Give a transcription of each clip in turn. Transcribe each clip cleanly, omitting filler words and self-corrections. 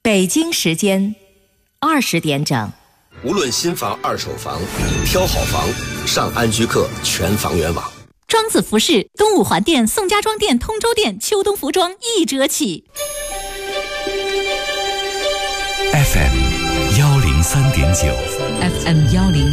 北京时间20点整。 无论新房、二手房，挑好房，上安居客全房源网。 庄子服饰东五环店、宋家庄店、通州店秋冬服装1折起。 FM 103.9 FM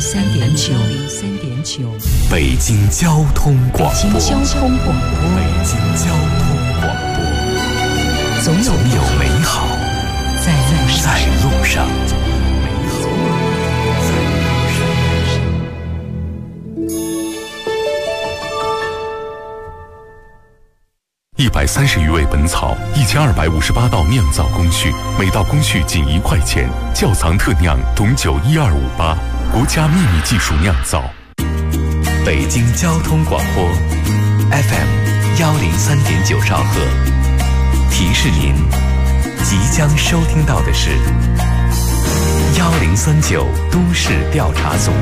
103.9 北京交通广播。 北京交通广播。 北京交通广播。总有美好在路上。130余味本草，1258道酿造工序，每道工序仅1块钱。窖藏特酿董酒12588，国家秘密技术酿造。北京交通广播 FM 103.9兆赫，提示您即将收听到的是1039都市调查组。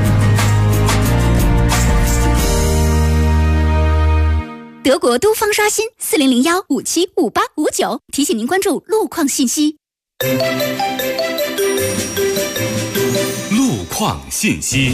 德国都方刷新4001575859，提醒您关注路况信息。 路况信息。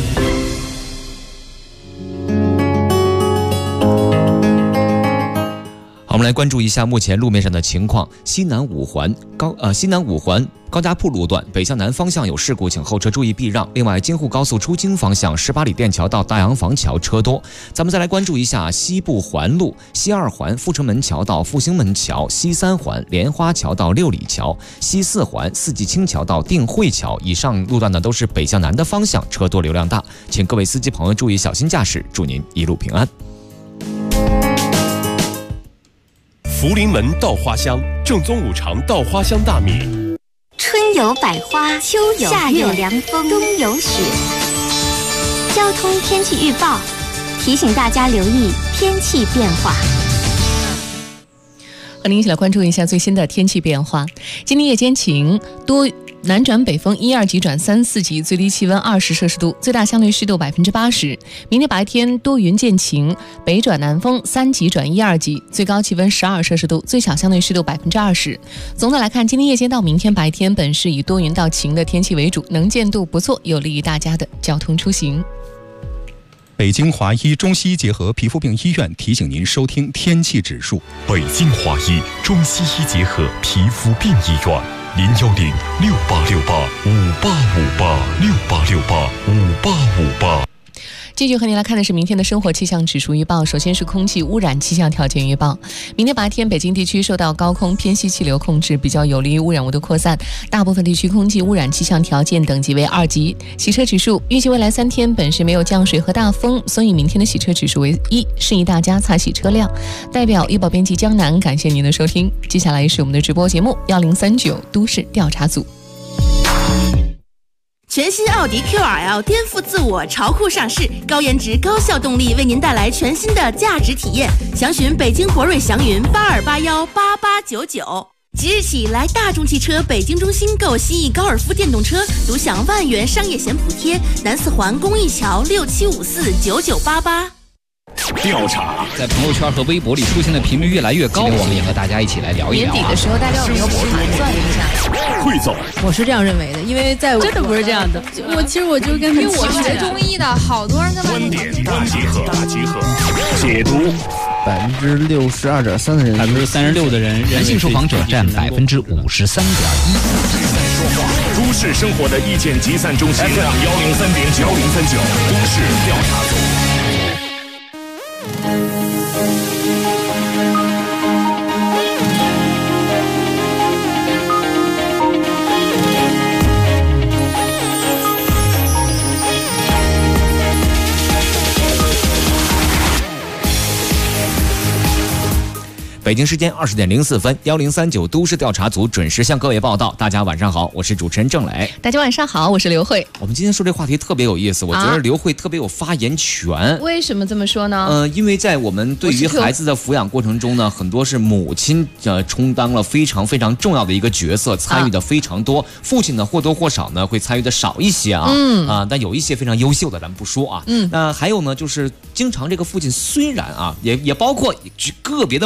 好，我们来关注一下目前路面上的情况。西南五环高家铺路段北向南方向有事故，请后车注意避让。另外，京沪高速出京方向18里店桥到大洋房桥车多。咱们再来关注一下西部环路西2环阜成门桥到复兴门桥，西3环莲花桥到6里桥，西4环四季青桥到定慧桥。以上路段呢都是北向南的方向，车多流量大，请各位司机朋友注意小心驾驶，祝您一路平安。 福临门稻花香，正宗五常稻花香大米。 春有百花，秋有夏有凉风，冬有雪。交通天气预报提醒大家留意天气变化。 和您一起来关注一下最新的天气变化。今天夜间晴，多南转北风1、2级转3、4级，最低气温20摄氏度，最大相对湿度80%。明天白天多云见晴，北转南风3级转1、2级，最高气温12摄氏度，最小相对湿度20%。总的来看，今天夜间到明天白天本是以多云到晴的天气为主，能见度不错，有利于大家的交通出行。 北京华医中西医结合皮肤病医院提醒您收听天气指数。 北京华医中西医结合皮肤病医院，0106858586858 继续和您来看的是明天的生活气象指数预报。首先是空气污染气象条件预报。明天白天，北京地区受到高空偏西气流控制，比较有利于污染物的扩散，大部分地区空气污染气象条件等级为2级。洗车指数预计未来3天本市没有降水和大风，所以明天的洗车指数为1，适宜大家擦洗车辆。代表医保编辑江南，感谢您的收听。接下来是我们的直播节目1039都市调查组。 全新奥迪 QRL 颠覆自我，潮酷上市，高颜值高效动力为您带来全新的价值体验。详询北京博瑞祥云82818899。即日起来大众汽车北京中心购新翼高尔夫电动车，独享1万元商业险补贴。南4环公益桥67549988。 调查在朋友圈和微博里出现的频率越来越高，我们也和大家一起来聊一聊。 年底的时候，大家有没有盘算一下？ 汇总， 我是这样认为的，因为在真的不是这样的。 其实我就跟因为我学中医的，好多人在观点大集合，解读。 62.3%的人 ，36%的人性受访者占53.1%。都市生活的意见集散中心，103.9都市调查组。 北京时间20点04分，1039都市调查组准时向各位报道。大家晚上好，我是主持人郑磊。 大家晚上好，我是刘慧。 我们今天说这话题特别有意思，我觉得刘慧特别有发言权。 为什么这么说呢？ 因为在我们对于孩子的抚养过程中呢，很多是母亲充当了非常非常重要的一个角色，参与的非常多。父亲呢或多或少呢会参与的少一些啊。但有一些非常优秀的，咱们不说啊。那还有呢，就是经常这个父亲虽然啊，也包括个别的母亲啊。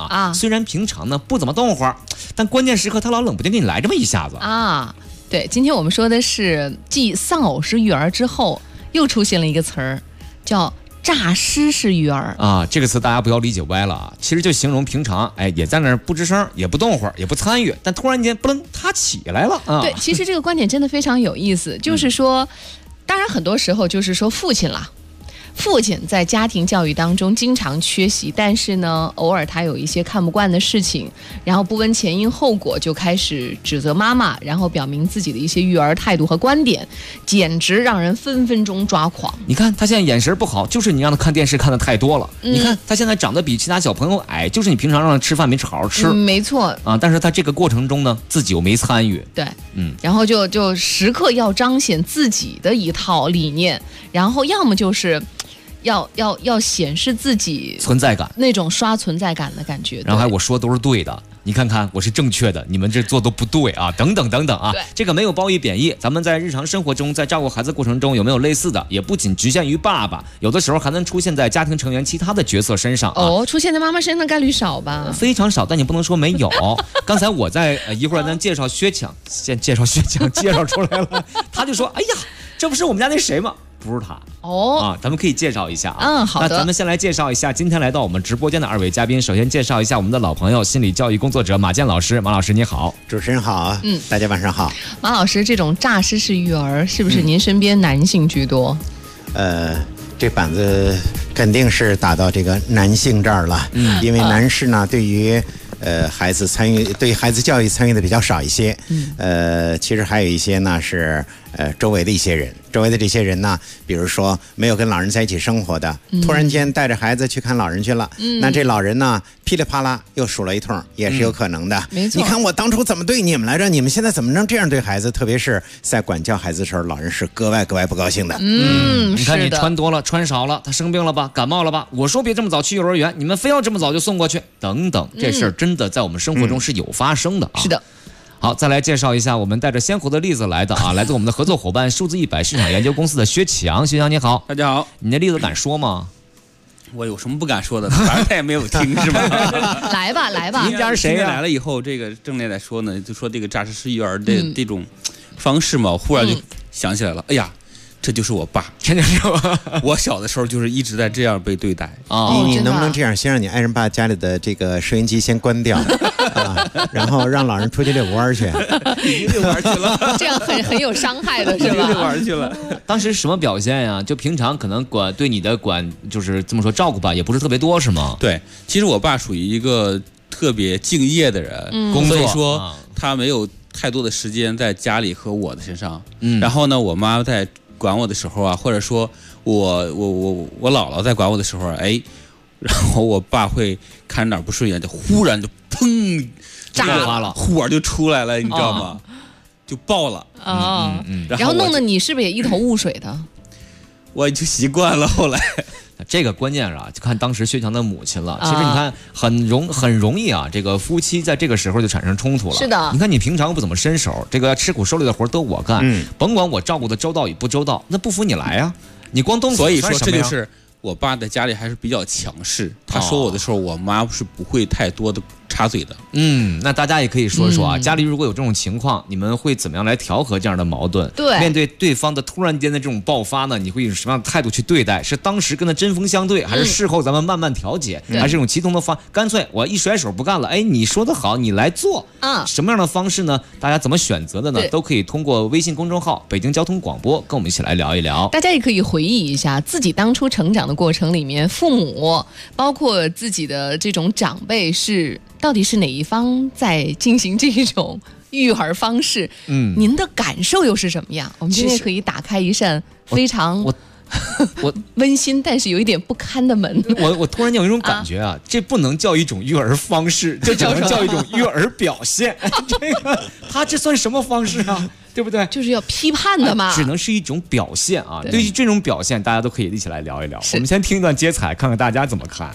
啊，虽然平常呢不怎么动活，但关键时刻他老冷不丁给你来这么一下子啊。对，今天我们说的是继丧偶式育儿之后，又出现了一个词儿，叫诈尸式育儿啊。这个词大家不要理解歪了啊，其实就形容平常也在那儿不吱声，也不动会儿，也不参与，但突然间不楞他起来了啊。 对，其实这个观点真的非常有意思，就是说，当然很多时候就是说父亲在家庭教育当中经常缺席，但是呢，偶尔他有一些看不惯的事情，然后不问前因后果就开始指责妈妈，然后表明自己的一些育儿态度和观点，简直让人分分钟抓狂。 你看他现在眼神不好，就是你让他看电视看的太多了。你看他现在长得比其他小朋友矮，就是你平常让他吃饭没吃好好吃。 没错啊，但是他这个过程中呢，自己又没参与。 对，然后就时刻要彰显自己的一套理念，然后要么就是要显示自己存在感， 那种刷存在感的感觉。 然后我说都是对的，你看看我是正确的，你们这做都不对啊，等等等等啊。这个没有褒义贬义，咱们在日常生活中，在照顾孩子过程中有没有类似的？也不仅局限于爸爸，有的时候还能出现在家庭成员其他的角色身上啊。 出现在妈妈身上的概率少吧？ 非常少，但你不能说没有。刚才我在一会儿咱介绍薛强，先介绍薛强，介绍出来了，他就说：“哎呀，这不是我们家那谁吗？”不是他咱们可以介绍一下啊。 好的。 那咱们先来介绍一下今天来到我们直播间的2位嘉宾。首先介绍一下我们的老朋友，心理教育工作者马健老师。马老师你好。 主持人好，大家晚上好。 马老师，这种诈尸式育儿是不是您身边男性居多？ 这板子肯定是打到这个男性这儿了，因为男士呢对于孩子参与，对孩子教育参与的比较少一些。其实还有一些呢是周围的一些人，周围的这些人呢，比如说没有跟老人在一起生活的，突然间带着孩子去看老人去了，那这老人呢噼里啪啦又数了一通，也是有可能的。 没错， 你看我当初怎么对你们来着，你们现在怎么能这样对孩子？特别是在管教孩子的时候，老人是格外不高兴的。 你看你穿多了穿少了，他生病了吧，感冒了吧，我说别这么早去幼儿园，你们非要这么早就送过去，等等，这事儿真的在我们生活中是有发生的啊。 是的。 好，再来介绍一下我们带着鲜活的例子来的啊，来自我们的合作伙伴数字100市场研究公司的薛强。薛强你好。 大家好。 你那例子敢说吗？ 我有什么不敢说的？反正他也没有听是吧？ 来吧。 您家是谁来了以后，这个正在说呢，就说这个诈尸式育儿的这种方式嘛，我忽然就想起来了，哎呀。这就是我爸，我小的时候就是一直在这样被对待啊！你能不能这样，先让你爱人把家里的这个收音机先关掉然后让老人出去遛个弯去， 遛弯去了， 这样很有伤害的是吧？ 遛弯去了。 当时什么表现呀？就平常可能对你的就是这么说照顾吧，也不是特别多是吗？ 对，其实我爸属于一个特别敬业的人，所以说他没有太多的时间在家里和我的身上。然后呢，我妈在管我的时候啊，或者说我姥姥在管我的时候，然后我爸会看哪儿不顺眼，就忽然就砰炸发了， 火就出来了，你知道吗？就爆了然后弄得你是不是也一头雾水的？ 我就习惯了，后来。 这个关键就看当时薛强的母亲了。其实你看，很容易啊，这个夫妻在这个时候就产生冲突了。 是的， 你看你平常不怎么伸手，这个吃苦受累的活都我干，甭管我照顾的周到与不周到，那不服你来呀，你光动手。 所以说这就是我爸在家里还是比较强势，他说我的时候，我妈是不会太多的插嘴的。 那大家也可以说说啊，家里如果有这种情况，你们会怎么样来调和这样的矛盾？ 对， 面对对方的突然间的这种爆发呢，你会以什么样的态度去对待？是当时跟他针锋相对，还是事后咱们慢慢调解？还是一种齐同的干脆我一甩手不干了？你说得好，你来做啊？什么样的方式呢？大家怎么选择的呢？都可以通过微信公众号北京交通广播跟我们一起来聊一聊。 大家也可以回忆一下自己当初成长的过程里面，父母包括自己的这种长辈到底是哪一方在进行这种育儿方式？您的感受又是什么样？我们今天可以打开一扇非常我温馨但是有一点不堪的门。 我突然有一种感觉啊，这不能叫一种育儿方式，这只能叫一种育儿表现。这个他这算什么方式啊？对不对？ 就是要批判的嘛， 只能是一种表现啊。对于这种表现，大家都可以一起来聊一聊。我们先听一段接彩，看看大家怎么看。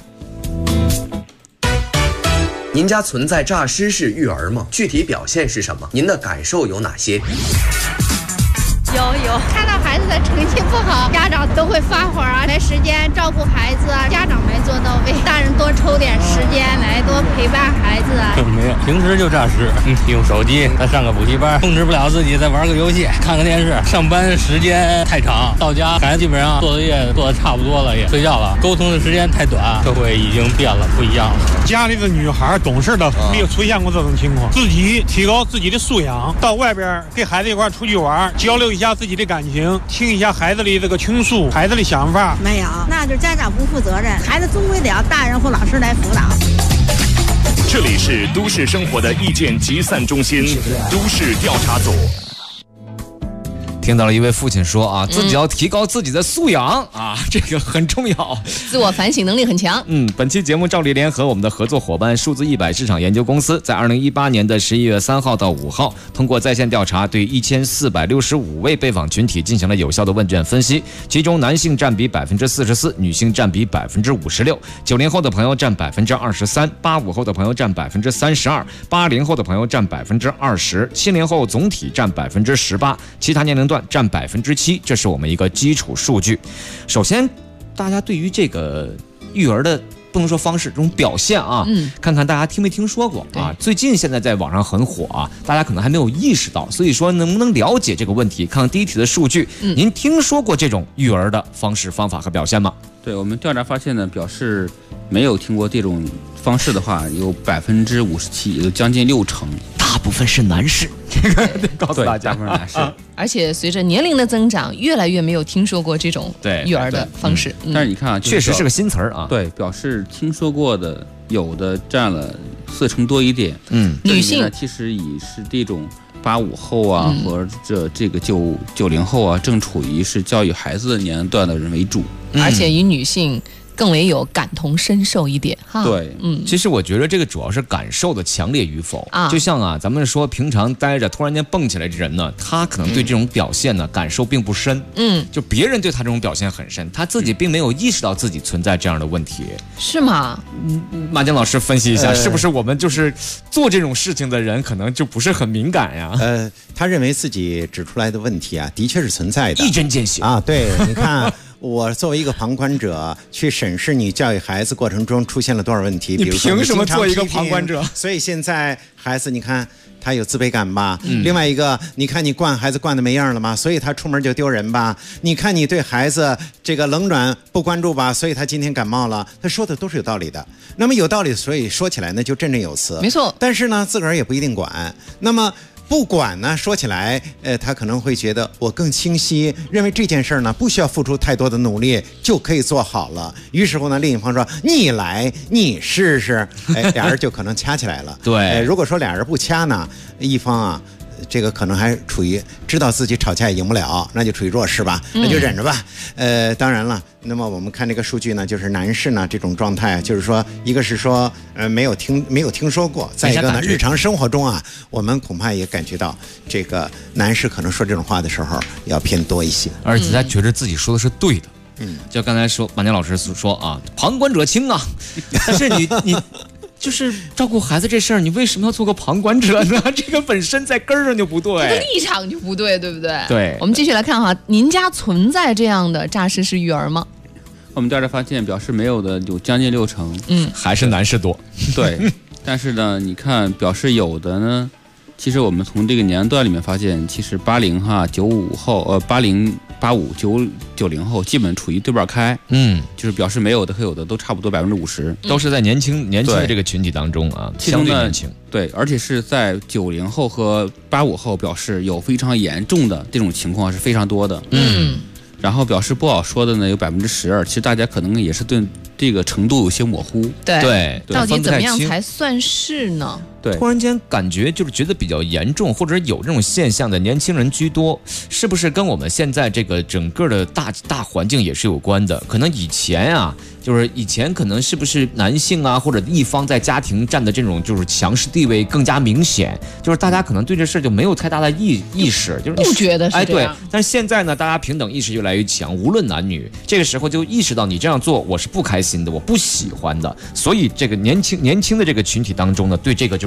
您家存在诈尸式育儿吗？具体表现是什么？您的感受有哪些？ 有。看到孩子的成绩不好，家长都会发火啊，没时间照顾孩子啊，家长没做到位，大人多抽点时间来多陪伴孩子啊。 没有，平时就这事，用手机，再上个补习班，控制不了自己，再玩个游戏，看个电视。上班时间太长，到家孩子基本上做作业做的差不多了，也睡觉了，沟通的时间太短，社会已经变了，不一样了。 家里的女孩懂事的没有出现过这种情况，自己提高自己的素养，到外边跟孩子一块出去玩，交流一下自己的感情，听一下孩子的这个倾诉，孩子的想法。 没有，那就是家长不负责任，孩子终归得要大人或老师来辅导。 这里是都市生活的意见集散中心，都市调查组。 听到了一位父亲说啊，自己要提高自己的素养啊，这个很重要， 自我反省能力很强。 本期节目照例联合我们的合作伙伴数字100市场研究公司，在2018年的11月3号到5号，通过在线调查，对1465位被访群体进行了有效的问卷分析，其中男性占比44%，女性占比56%，90后的朋友占23%，85后的朋友占32%，80后的朋友占20%，70后后总体占18%，其他年龄段占7%，这是我们一个基础数据。首先，大家对于这个育儿的不能说方式，这种表现啊，看看大家听没听说过啊？最近现在在网上很火啊，大家可能还没有意识到，所以说能不能了解这个问题？看看第一题的数据，您听说过这种育儿的方式、方法和表现吗？ 对，我们调查发现呢，表示没有听过这种方式的话，有57%，有将近60%。 大部分是男士，这个得告诉大家， 大部分是男士。 而且随着年龄的增长，越来越没有听说过这种育儿的方式。 但是你看啊， 确实是个新词儿啊。 对，表示听说过的有的占了40%多一点。 女性呢，其实也是这种85后啊，和这个90后啊，正处于是教育孩子的年龄段的人为主， 而且以女性更为有感同身受一点哈。 对， 其实我觉得这个主要是感受的强烈与否啊。就像啊，咱们说平常待着，突然间蹦起来的人呢，他可能对这种表现呢感受并不深。就别人对他这种表现很深，他自己并没有意识到自己存在这样的问题， 是吗？ 马江老师分析一下，是不是我们就是做这种事情的人，可能就不是很敏感呀？ 他认为自己指出来的问题啊，的确是存在的， 一针见血啊。对，你看。我作为一个旁观者去审视你教育孩子过程中出现了多少问题， 你凭什么做一个旁观者？ 所以现在孩子，你看他有自卑感吧？另外一个，你看你惯孩子惯得没样了吗？所以他出门就丢人吧？你看你对孩子这个冷暖不关注吧？所以他今天感冒了。他说的都是有道理的。那么有道理，所以说起来呢就振振有词。 没错。 但是呢，自个儿也不一定管。那么。不管呢，说起来，他可能会觉得我更清晰，认为这件事呢不需要付出太多的努力就可以做好了。于是乎呢，另一方说你来，你试试，俩人就可能掐起来了。 对， 如果说俩人不掐呢，一方啊。这个可能还处于知道自己吵架也赢不了，那就处于弱势吧，那就忍着吧。当然了，那么我们看这个数据呢，就是男士呢这种状态，就是说，一个是说没有听说过，再一个呢，日常生活中啊，我们恐怕也感觉到这个男士可能说这种话的时候要偏多一些， 而且他觉得自己说的是对的。就刚才说马江老师说啊，旁观者清啊，但是你。就是照顾孩子这事儿，你为什么要做个旁观者呢？这个本身在根儿上就不对， 这个立场就不对，对不对？ 对。 我们继续来看哈，您家存在这样的诈尸式育儿吗？ 我们调查发现，表示没有的有将近60%， 还是男士多。 对，但是呢，你看表示有的呢，其实我们从这个年龄段里面发现，其实80哈、95后、80、85、90后基本处于对半开，就是表示没有的和有的都差不多50%， 都是在年轻的这个群体当中啊，相对年轻。 对，而且是在90后和85后表示有非常严重的这种情况是非常多的。然后表示不好说的呢有12%，其实大家可能也是对这个程度有些模糊。 对，到底怎么样才算是呢？ 对， 突然间感觉就是觉得比较严重，或者有这种现象的年轻人居多，是不是跟我们现在这个整个的大环境也是有关的？可能以前啊，就是以前可能是不是男性啊或者一方在家庭占的这种就是强势地位更加明显，就是大家可能对这事就没有太大的意识，就是不觉得是这样。 对，但是现在呢，大家平等意识越来越强，无论男女，这个时候就意识到你这样做我是不开心的，我不喜欢的，所以这个年轻的这个群体当中呢，对这个就是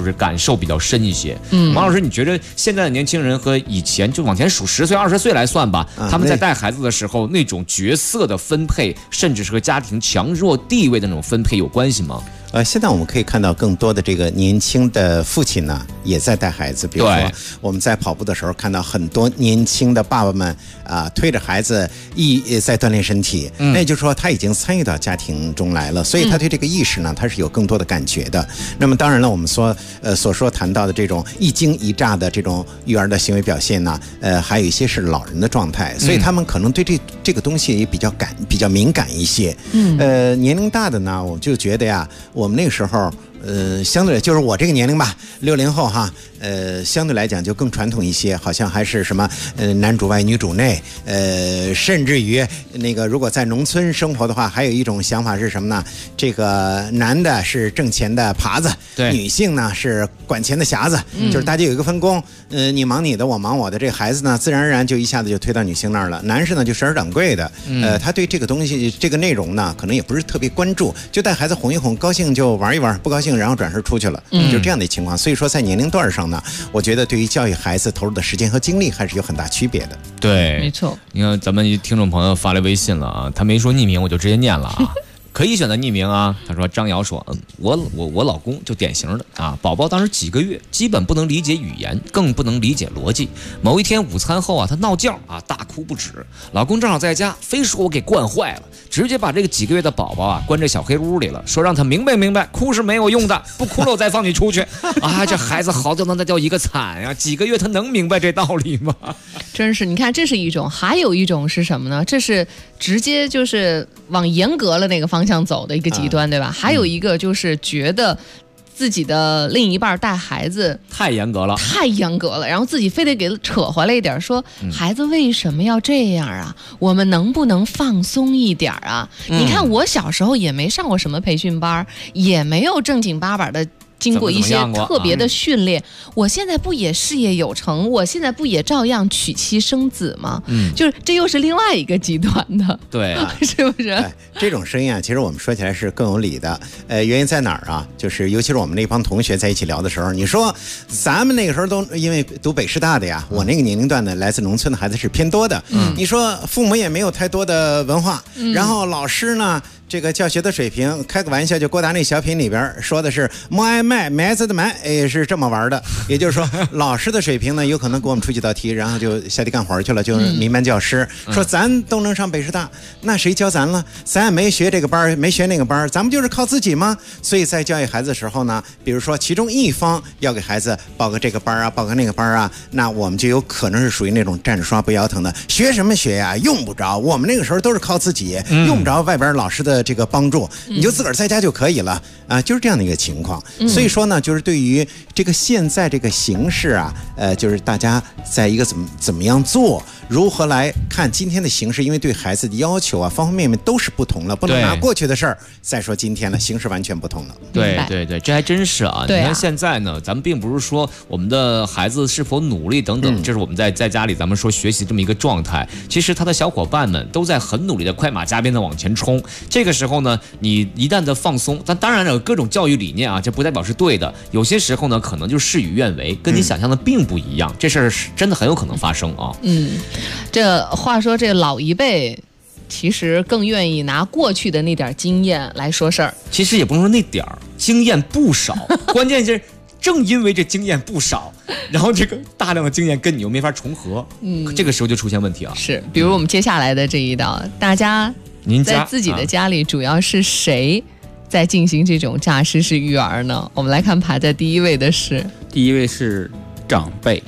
是感受比较深一些。王老师，你觉得现在的年轻人和以前就往前数10岁、20岁来算吧，他们在带孩子的时候那种角色的分配，甚至是和家庭强弱地位的那种分配有关系吗？ 现在我们可以看到更多的这个年轻的父亲呢，也在带孩子。比如说我们在跑步的时候看到很多年轻的爸爸们推着孩子在锻炼身体，那也就是说他已经参与到家庭中来了，所以他对这个意识呢，他是有更多的感觉的。那么当然了，我们所谈到的这种一惊一乍的这种育儿的行为表现呢，还有一些是老人的状态，所以他们可能对这个东西也比较敏感一些。年龄大的呢，我就觉得呀，我们那个时候相对就是我这个年龄吧，60后哈，相对来讲就更传统一些，好像还是什么男主外女主内，甚至于那个如果在农村生活的话，还有一种想法是什么呢？这个男的是挣钱的耙子，女性呢是管钱的匣子，就是大家有一个分工，你忙你的，我忙我的，这个孩子呢自然而然就一下子就推到女性那儿了。男士呢就守而掌柜的，他对这个东西这个内容呢可能也不是特别关注，就带孩子哄一哄，高兴就玩一玩，不高兴然后转身出去了，就这样的情况。所以说在年龄段上呢，我觉得对于教育孩子投入的时间和精力还是有很大区别的。 对， 没错。 你看咱们听众朋友发来微信了啊，他没说匿名，我就直接念了啊。可以选择匿名啊。他说张瑶说，我老公就典型的啊，宝宝当时几个月，基本不能理解语言，更不能理解逻辑。某一天午餐后啊，他闹觉啊，大哭不止。老公正好在家，非说我给惯坏了，直接把这个几个月的宝宝啊关这小黑屋里了，说让他明白，哭是没有用的，不哭了我再放你出去。啊，这孩子好叫那叫一个惨呀！几个月他能明白这道理吗？ 真是，你看这是一种，还有一种是什么呢？这是直接就是往严格了那个方向走的一个极端，对吧？还有一个就是觉得自己的另一半带孩子太严格了，然后自己非得给扯回来一点，说孩子为什么要这样啊？我们能不能放松一点啊？你看我小时候也没上过什么培训班，也没有正经八百的经过一些特别的训练，我现在不也事业有成，我现在不也照样娶妻生子吗？就是这又是另外一个极端的， 对， 是不是？ 这种声音啊，其实我们说起来是更有理的。原因在哪儿啊？就是尤其是我们那帮同学在一起聊的时候，你说咱们那个时候都因为读北师大的呀，我那个年龄段的来自农村的孩子是偏多的。你说父母也没有太多的文化，然后老师呢？这个教学的水平，开个玩笑，就郭达那小品里边说的是“莫爱卖埋子的埋”，是这么玩的。也就是说，老师的水平呢，有可能给我们出几道题，然后就下地干活去了，就是民办教师。说咱都能上北师大，那谁教咱了？咱也没学这个班，没学那个班，咱们就是靠自己吗？所以在教育孩子的时候呢，比如说其中一方要给孩子报个这个班啊，报个那个班啊，那我们就有可能是属于那种站着刷不腰疼的，学什么学呀？用不着。我们那个时候都是靠自己，用不着外边老师的这个帮助，你就自个儿在家就可以了啊，就是这样的一个情况。所以说呢，就是对于这个现在这个形势啊，就是大家在一个怎么样做，如何来看今天的形势，因为对孩子的要求啊，方方面面都是不同了，不能拿过去的事儿再说今天了，形势完全不同了。 对，这还真是啊。你看现在呢，咱们并不是说我们的孩子是否努力等等，这是我们在家里咱们说学习这么一个状态。其实他的小伙伴们都在很努力的快马加鞭的往前冲。这个时候呢，你一旦的放松，但当然有各种教育理念啊，这不代表是对的。有些时候呢，可能就事与愿违，跟你想象的并不一样。这事儿是真的很有可能发生啊。 这话说这老一辈其实更愿意拿过去的那点经验来说事儿。 其实也不能说那点儿经验不少，关键是正因为这经验不少，然后这个大量的经验跟你又没法重合，这个时候就出现问题了。 是，比如我们接下来的这一道，大家在自己的家里主要是谁在进行这种诈尸式育儿呢？我们来看排在第一位的是， 第一位是长辈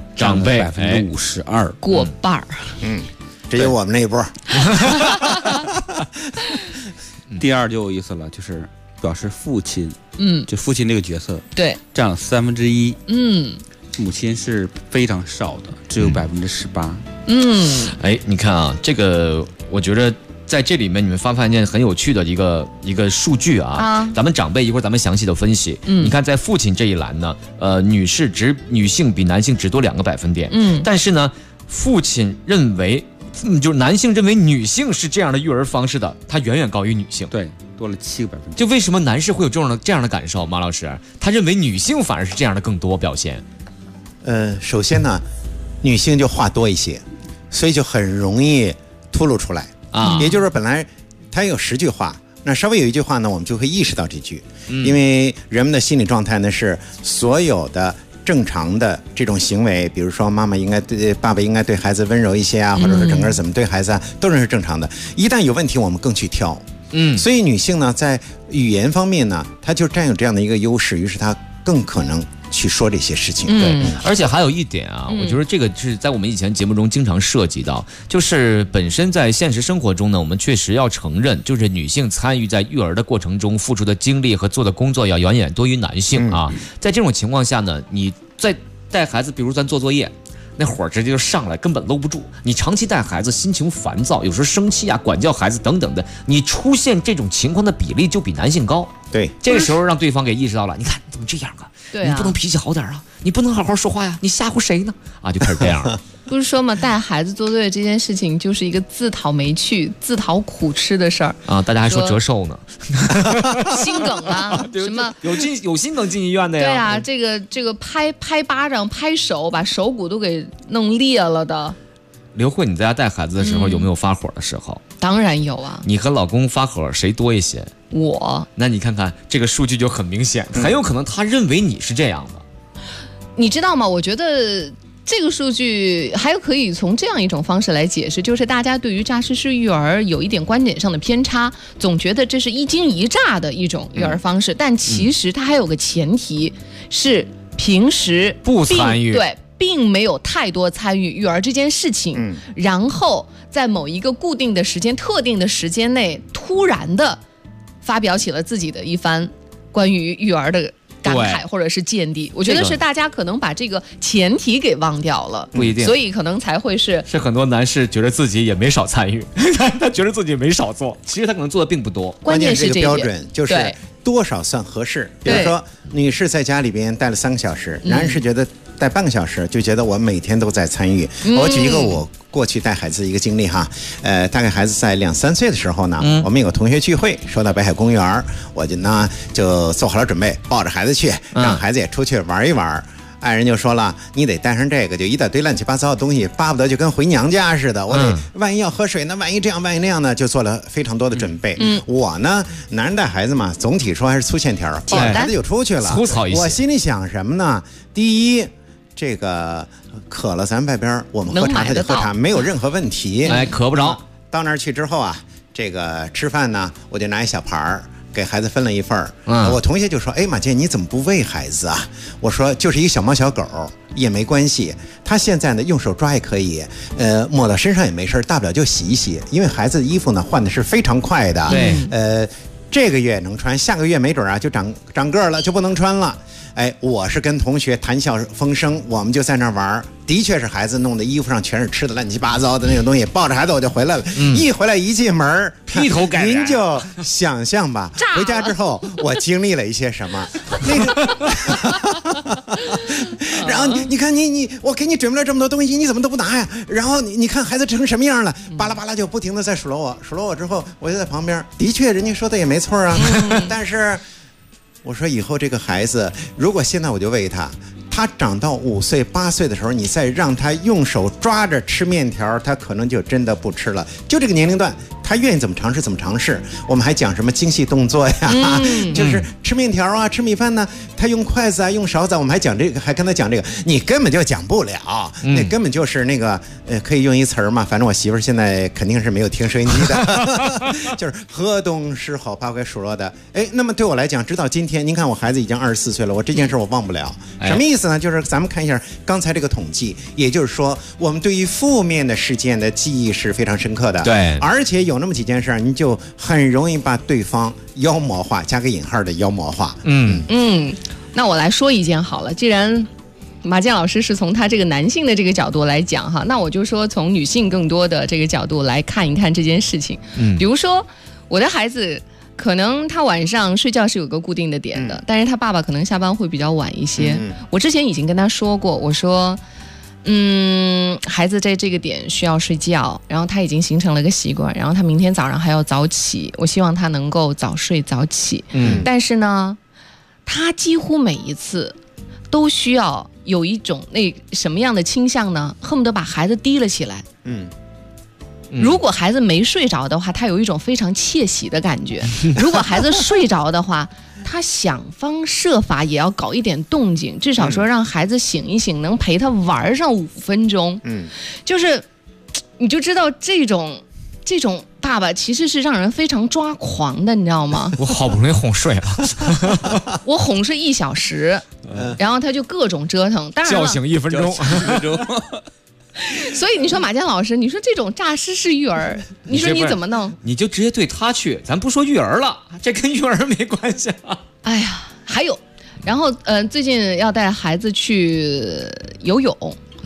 52%， 过半儿。 这有我们那一波。 第二就有意思了，就是表示父亲，就父亲这个角色， 对， 占了1/3，母亲是非常少的，只有18%。 你看啊，这个我觉得在这里面你们发现一件很有趣的一个数据啊，咱们长辈一会儿咱们详细的分析。你看在父亲这一栏呢，女性比男性只多2个百分点，但是呢，父亲认为。就是男性认为女性是这样的育儿方式的，它远远高于女性。 对， 多了7个百分点。 就为什么男士会有这样的感受？马老师，他认为女性反而是这样的更多表现。 首先呢，女性就话多一些，所以就很容易吐露出来啊。也就是说，本来她有10句话，那稍微有一句话呢，我们就会意识到这句，因为人们的心理状态呢是所有的正常的这种行为，比如说妈妈应该对爸爸应该对孩子温柔一些啊，或者说整个怎么对孩子啊，都是正常的。一旦有问题，我们更去挑。所以女性呢，在语言方面呢，她就占有这样的一个优势，于是她更可能去说这些事情。 对，而且还有一点啊，我觉得这个是在我们以前节目中经常涉及到，就是本身在现实生活中呢，我们确实要承认，就是女性参与在育儿的过程中付出的精力和做的工作要远远多于男性啊。在这种情况下呢，你在带孩子，比如咱做作业，那火儿直接就上来，根本搂不住。你长期带孩子，心情烦躁，有时候生气啊，管教孩子等等的，你出现这种情况的比例就比男性高。 对， 这个时候让对方给意识到了，你看你怎么这样啊？ 对啊， 你不能脾气好点啊？你不能好好说话呀？你吓唬谁呢？啊，就开始这样了。 不是说嘛，带孩子做作业这件事情就是一个自讨没趣、自讨苦吃的事儿啊！大家还说折寿呢， 心梗啊，什么有心梗进医院的呀？ 对啊，这个拍巴掌、拍手，把手骨都给弄裂了的。 刘慧，你在家带孩子的时候有没有发火的时候？ 当然有啊。你和老公发火谁多一些？ 我。 那你看看这个数据就很明显，很有可能他认为你是这样的。 你知道吗？我觉得这个数据还可以从这样一种方式来解释，就是大家对于扎实式育儿有一点观点上的偏差，总觉得这是一惊一乍的一种育儿方式，但其实它还有个前提是平时不参与， 对，并没有太多参与育儿这件事情，然后在某一个固定的时间、特定的时间内，突然的发表起了自己的一番关于育儿的感慨或者是见地。我觉得是大家可能把这个前提给忘掉了， 不一定， 所以可能才会是很多男士觉得自己也没少参与，他觉得自己没少做，其实他可能做的并不多。 关键是这个标准就是多少算合适。比如说，女士在家里边待了3个小时，男士觉得待半个小时就觉得我每天都在参与。我举一个我过去带孩子的一个经历哈，大概孩子在2、3岁的时候呢，我们有个同学聚会，说到北海公园，我就做好了准备，抱着孩子去，让孩子也出去玩一玩。爱人就说了，你得带上这个，就一大堆乱七八糟的东西，巴不得就跟回娘家似的。我得万一要喝水呢，万一这样万一那样呢，就做了非常多的准备。我呢，男人带孩子嘛，总体说还是粗线条，抱着孩子就出去了， 粗糙一些。 我心里想什么呢？第一，这个渴了咱外边我们喝茶他就喝茶，没有任何问题。 哎，渴不着。 到那儿去之后啊，这个吃饭呢，我就拿一小盘儿。给孩子分了一份儿，我同学就说：“哎，马健，你怎么不喂孩子啊？”我说：“就是一个小猫小狗也没关系，他现在呢用手抓也可以，抹到身上也没事，大不了就洗一洗。因为孩子的衣服呢换的是非常快的， 对， 这个月能穿，下个月没准啊就长个儿了，就不能穿了。”哎，我是跟同学谈笑风生，我们就在那玩，的确是孩子弄的衣服上全是吃的乱七八糟的那种东西，抱着孩子我就回来了，一回来一进门劈头盖脸， 您就想象吧，回家之后我经历了一些什么，那个，然后你看我给你准备了这么多东西，你怎么都不拿呀？然后你看孩子成什么样了，巴拉巴拉就不停的在数落我之后，我就在旁边，的确人家说的也没错啊，但是。我说以后这个孩子，如果现在我就喂他，他长到5岁8岁的时候，你再让他用手抓着吃面条，他可能就真的不吃了。就这个年龄段，他愿意怎么尝试怎么尝试。我们还讲什么精细动作呀，就是吃面条啊，吃米饭呢，他用筷子啊，用勺子啊，我们还讲这个，还跟他讲这个，你根本就讲不了，那根本就是那个可以用一词儿嘛，反正我媳妇儿现在肯定是没有听收音机的，就是河东狮吼把我给数落的。哎，那么对我来讲，直到今天，您看我孩子已经24岁了，我这件事我忘不了。什么意思呢？就是咱们看一下刚才这个统计，也就是说，我们对于负面的事件的记忆是非常深刻的。 对， 而且有那么几件事，你就很容易把对方妖魔化，加个引号的妖魔化。 那我来说一件好了，既然马健老师是从他这个男性的这个角度来讲哈，那我就说从女性更多的这个角度来看一看这件事情。比如说我的孩子。可能他晚上睡觉是有个固定的点的，但是他爸爸可能下班会比较晚一些。我之前已经跟他说过，我说， 孩子在这个点需要睡觉，然后他已经形成了一个习惯，然后他明天早上还要早起，我希望他能够早睡早起。但是呢，他几乎每一次都需要有一种什么样的倾向呢？恨不得把孩子提了起来。如果孩子没睡着的话，他有一种非常窃喜的感觉；如果孩子睡着的话，他想方设法也要搞一点动静，至少说让孩子醒一醒，能陪他玩上5分钟。就是你就知道这种爸爸其实是让人非常抓狂的，你知道吗？ 我好不容易哄睡了， 我哄睡1小时，然后他就各种折腾，当然了， 叫醒1分钟。 所以你说马健老师，你说这种诈尸式育儿，你说你怎么弄？ 你就直接对他去，咱不说育儿了，这跟育儿没关系啊。 哎呀，还有，然后最近要带孩子去游泳，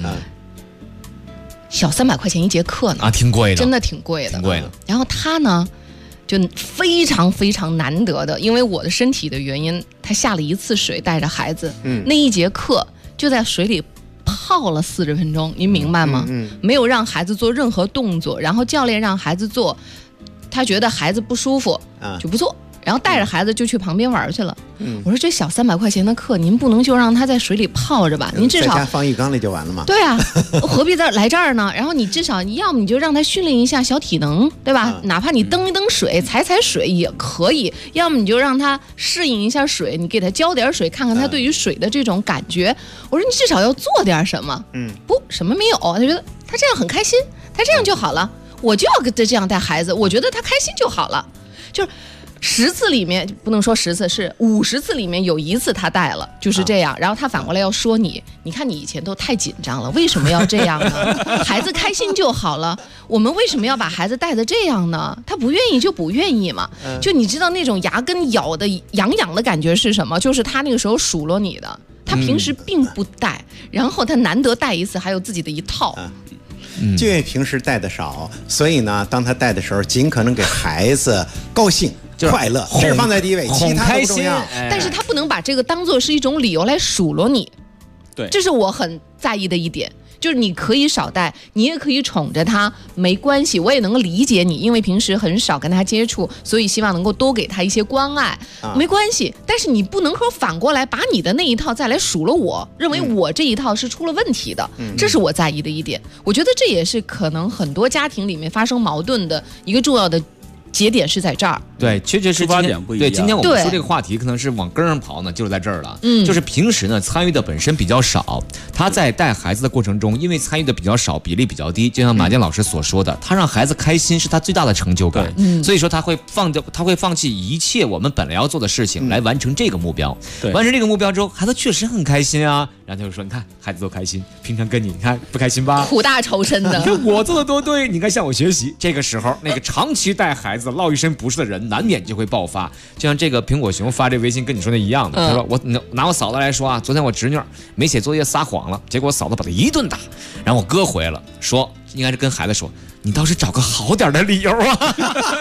小300块钱1节课呢， 挺贵的， 真的挺贵的， 挺贵的。 然后他呢，就非常非常难得的，因为我的身体的原因，他下了1次水，带着孩子，那1节课就在水里泡了40分钟，您明白吗？没有让孩子做任何动作，然后教练让孩子做，他觉得孩子不舒服就不做，然后带着孩子就去旁边玩去了。我说这小300块钱的课，您不能就让他在水里泡着吧？您至少在家放浴缸里就完了嘛。 对啊，何必来这儿呢？然后你至少要么你就让他训练一下小体能，对吧？哪怕你蹬一蹬水、踩踩水也可以，要么你就让他适应一下水，你给他浇点水，看看他对于水的这种感觉。我说你至少要做点什么。不，什么没有，他觉得他这样很开心，他这样就好了，我就要这样带孩子，我觉得他开心就好了。就是10次里面不能说10次，是50次里面有1次他带了，就是这样。然后他反过来要说你看你以前都太紧张了，为什么要这样呢？孩子开心就好了，我们为什么要把孩子带得这样呢？他不愿意就不愿意嘛。就你知道那种牙根咬的痒痒的感觉是什么？就是他那个时候数落你的，他平时并不带，然后他难得带1次，还有自己的一套。 就因为平时带的少，所以呢，当他带的时候，尽可能给孩子高兴、快乐，这是放在第一位，其他都不重要。 但是他不能把这个当做是一种理由来数落你， 对， 这是我很在意的一点。就是你可以少带，你也可以宠着他，没关系，我也能够理解你，因为平时很少跟他接触，所以希望能够多给他一些关爱，没关系。但是你不能说反过来把你的那一套再来数落我，认为我这一套是出了问题的，这是我在意的一点。我觉得这也是可能很多家庭里面发生矛盾的一个重要的节点是在这儿。 对，确实是出发点不一样。 对，今天我们说这个话题可能是往根上跑呢，就是在这儿了。就是平时呢参与的本身比较少，他在带孩子的过程中，因为参与的比较少，比例比较低，就像马健老师所说的，他让孩子开心是他最大的成就感。所以说他会放弃一切我们本来要做的事情来完成这个目标。完成这个目标之后，孩子确实很开心啊。然后他就说：“你看，孩子都开心，平常跟你看不开心吧？ 苦大仇深的。 你看我做的多对，你该向我学习。”这个时候，那个长期带孩子落一身不是的人，难免就会爆发。就像这个苹果熊发这微信跟你说的一样的，他说：“我拿我嫂子来说啊，昨天我侄女没写作业撒谎了，结果我嫂子把她一顿打。然后我哥回了，说应该是跟孩子说，你倒是找个好点的理由啊。”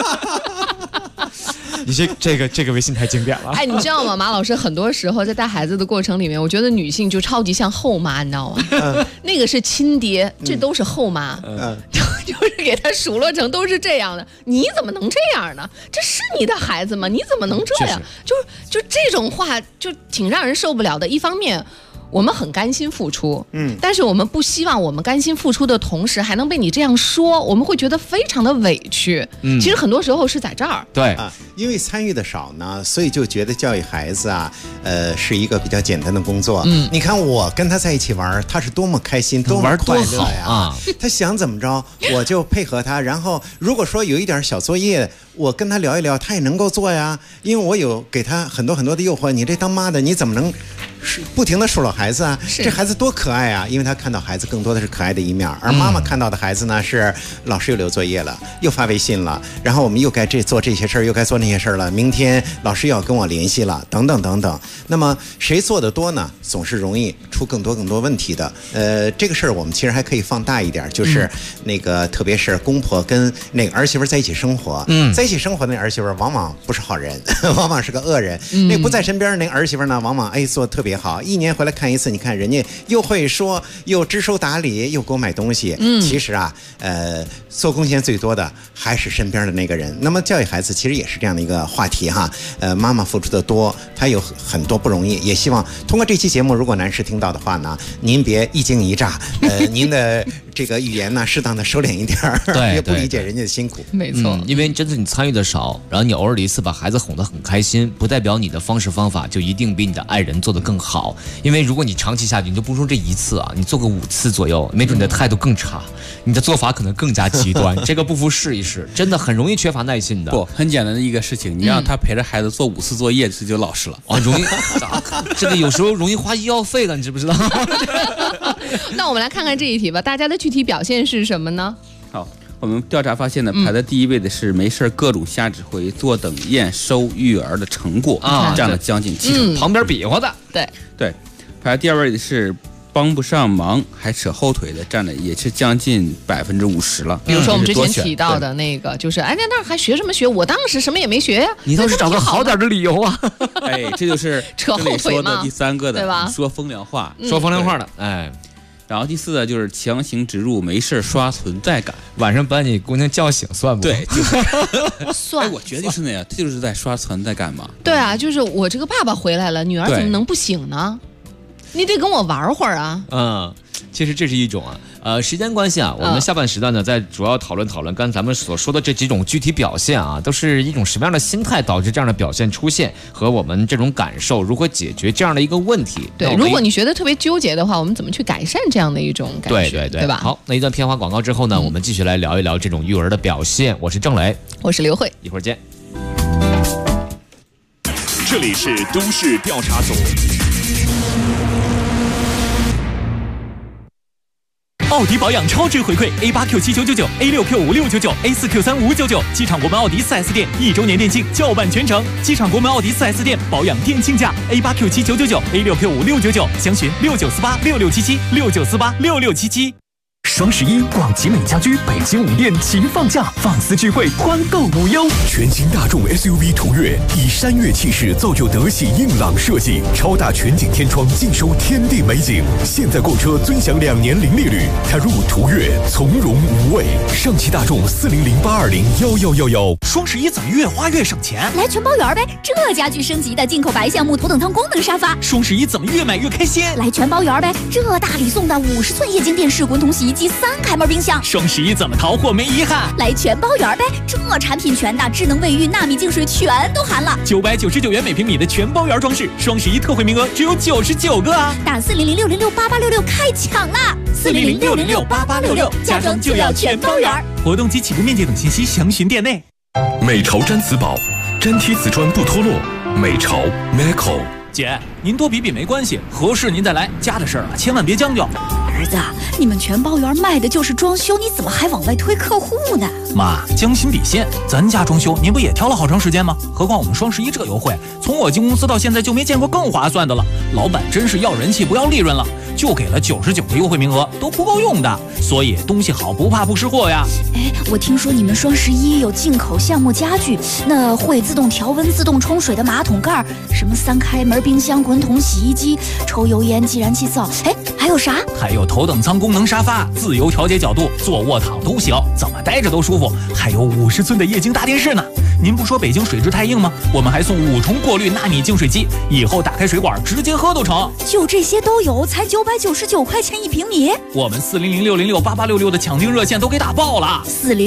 你这个微信太经典了。 哎，你知道吗，马老师很多时候在带孩子的过程里面，我觉得女性就超级像后妈，你知道吗？那个是亲爹，这都是后妈，就是给他数落成都是这样的。你怎么能这样呢？这是你的孩子吗？你怎么能这样？就这种话就挺让人受不了的。一方面我们很甘心付出，但是我们不希望我们甘心付出的同时还能被你这样说，我们会觉得非常的委屈。其实很多时候是在这儿。 对因为参与的少呢，所以就觉得教育孩子啊，是一个比较简单的工作。你看我跟他在一起玩，他是多么开心，多么快乐呀！他想怎么着，我就配合他。然后如果说有一点小作业，我跟他聊一聊，他也能够做呀，因为我有给他很多很多的诱惑。你这当妈的，你怎么能不停的数落孩子啊？这孩子多可爱啊！因为他看到孩子更多的是可爱的一面，而妈妈看到的孩子呢，是老师又留作业了，又发微信了，然后我们又该做这些事儿，又该做那些事儿了，明天老师又要跟我联系了，等等等等。那么谁做的多呢，总是容易出更多问题的。这个事儿我们其实还可以放大一点，就是那个特别是公婆跟那个儿媳妇在一起生活，在一起生活的那儿媳妇往往不是好人，往往是个恶人。那不在身边那个儿媳妇呢，往往做特别别好，一年回来看一次，你看人家又会说，又知书达理，又给我买东西。其实啊，做贡献最多的还是身边的那个人。那么教育孩子其实也是这样的一个话题哈。妈妈付出的多，她有很多不容易，也希望通过这期节目，如果男士听到的话呢，您别一惊一乍，您的这个语言呢，适当的收敛一点， 对， 也不理解人家的辛苦。 没错， 因为真的你参与的少，然后你偶尔的一次把孩子哄得很开心，不代表你的方式方法就一定比你的爱人做得更好。因为如果你长期下去，你就不说这一次啊，你做个5次左右，没准你的态度更差，你的做法可能更加极端。这个不服试一试，真的很容易缺乏耐心的。 不，很简单的一个事情，你让他陪着孩子做5次作业，这就老实了。 容易，这个有时候容易花医药费的，你知不知道？ 那我们来看看这一题吧，大家的具体表现是什么呢？ 好，我们调查发现呢，排在第一位的是没事各种瞎指挥、坐等验收育儿的成果占了将近70%， 旁边比划的。 对，排在第二位的是帮不上忙还扯后腿的，占了也是将近50%了。 比如说我们之前提到的那个，就是那还学什么学？我当时什么也没学呀。 你倒是找个好点的理由啊！ 这就是扯后腿嘛。 第3个的， 对吧？ 说风凉话， 说风凉话的， 然后第4个就是强行植入没事刷存在感， 晚上把你姑娘叫醒算不？ 对， 算。 我觉得就是那样，他就是在刷存在感嘛。 对啊，就是我这个爸爸回来了，女儿怎么能不醒呢？你得跟我玩会儿啊。 其实这是一种时间关系啊，我们下半时段呢，在主要讨论刚才咱们所说的这几种具体表现啊，都是一种什么样的心态导致这样的表现出现，和我们这种感受如何解决这样的一个问题。 对，如果你觉得特别纠结的话，我们怎么去改善这样的一种感觉？对吧？ 好，那一段片花广告之后呢，我们继续来聊一聊这种育儿的表现。我是郑磊， 我是刘慧， 一会儿见。 这里是都市调查组。 奥迪保养超值回馈 A8Q7999、A6Q5699、A4Q3599，机场国门奥迪 4S 店1周年店庆叫办全程，机场国门奥迪 4S 店保养店庆价 A8Q7999、A6Q5699，详询69486677、69486677。双11，广奇美家居北京5店勤放假，放肆聚会，团购无忧。 全新大众 SUV 途岳以山岳气势造就德系硬朗设计，超大全景天窗尽收天地美景。现在购车尊享2年零利率，踏入途岳从容无畏。上汽大众40082011111。 双11怎么越花越省钱？ 来全包圆呗！这家具升级的进口白橡木头等舱功能沙发。 双11怎么越买越开心？ 来全包圆呗！这大礼送的50寸液晶电视滚筒洗衣机3开门冰箱。 双11怎么淘货没遗憾？ 来全包圆呗！这产品全的，智能卫浴、纳米净水全都含了。 999元每平米的全包圆装饰，双11特惠名额只有99个啊！ 打400668866开抢啦！400668866，家装就要全包圆。 活动及起步面积等信息详询店内。 美潮毡瓷宝，粘贴瓷砖不脱落。美潮 Meco。 姐，您多比比没关系，合适您再来。家的事儿千万别将就。 儿子，你们全包圆卖的就是装修，你怎么还往外推客户呢？ 妈，将心比心，咱家装修您不也挑了好长时间吗？何况我们双11这优惠，从我进公司到现在就没见过更划算的了。老板真是要人气不要利润了，就给了99个优惠名额，都不够用的。所以东西好不怕不识货呀。 我听说你们双11有进口橡木家具，那会自动调温、自动冲水的马桶盖，什么3开门冰箱、滚筒洗衣机、抽油烟计燃气灶，还有啥？ 还有头等舱功能沙发，自由调节角度，坐卧躺都行，怎么待着都舒服。还有50寸的液晶大电视呢。您不说北京水质太硬吗？我们还送5重过滤纳米净水机，以后打开水管直接喝都成。 就这些都有，才999块钱1平米。 我们40060688866的抢订热线都给打爆了。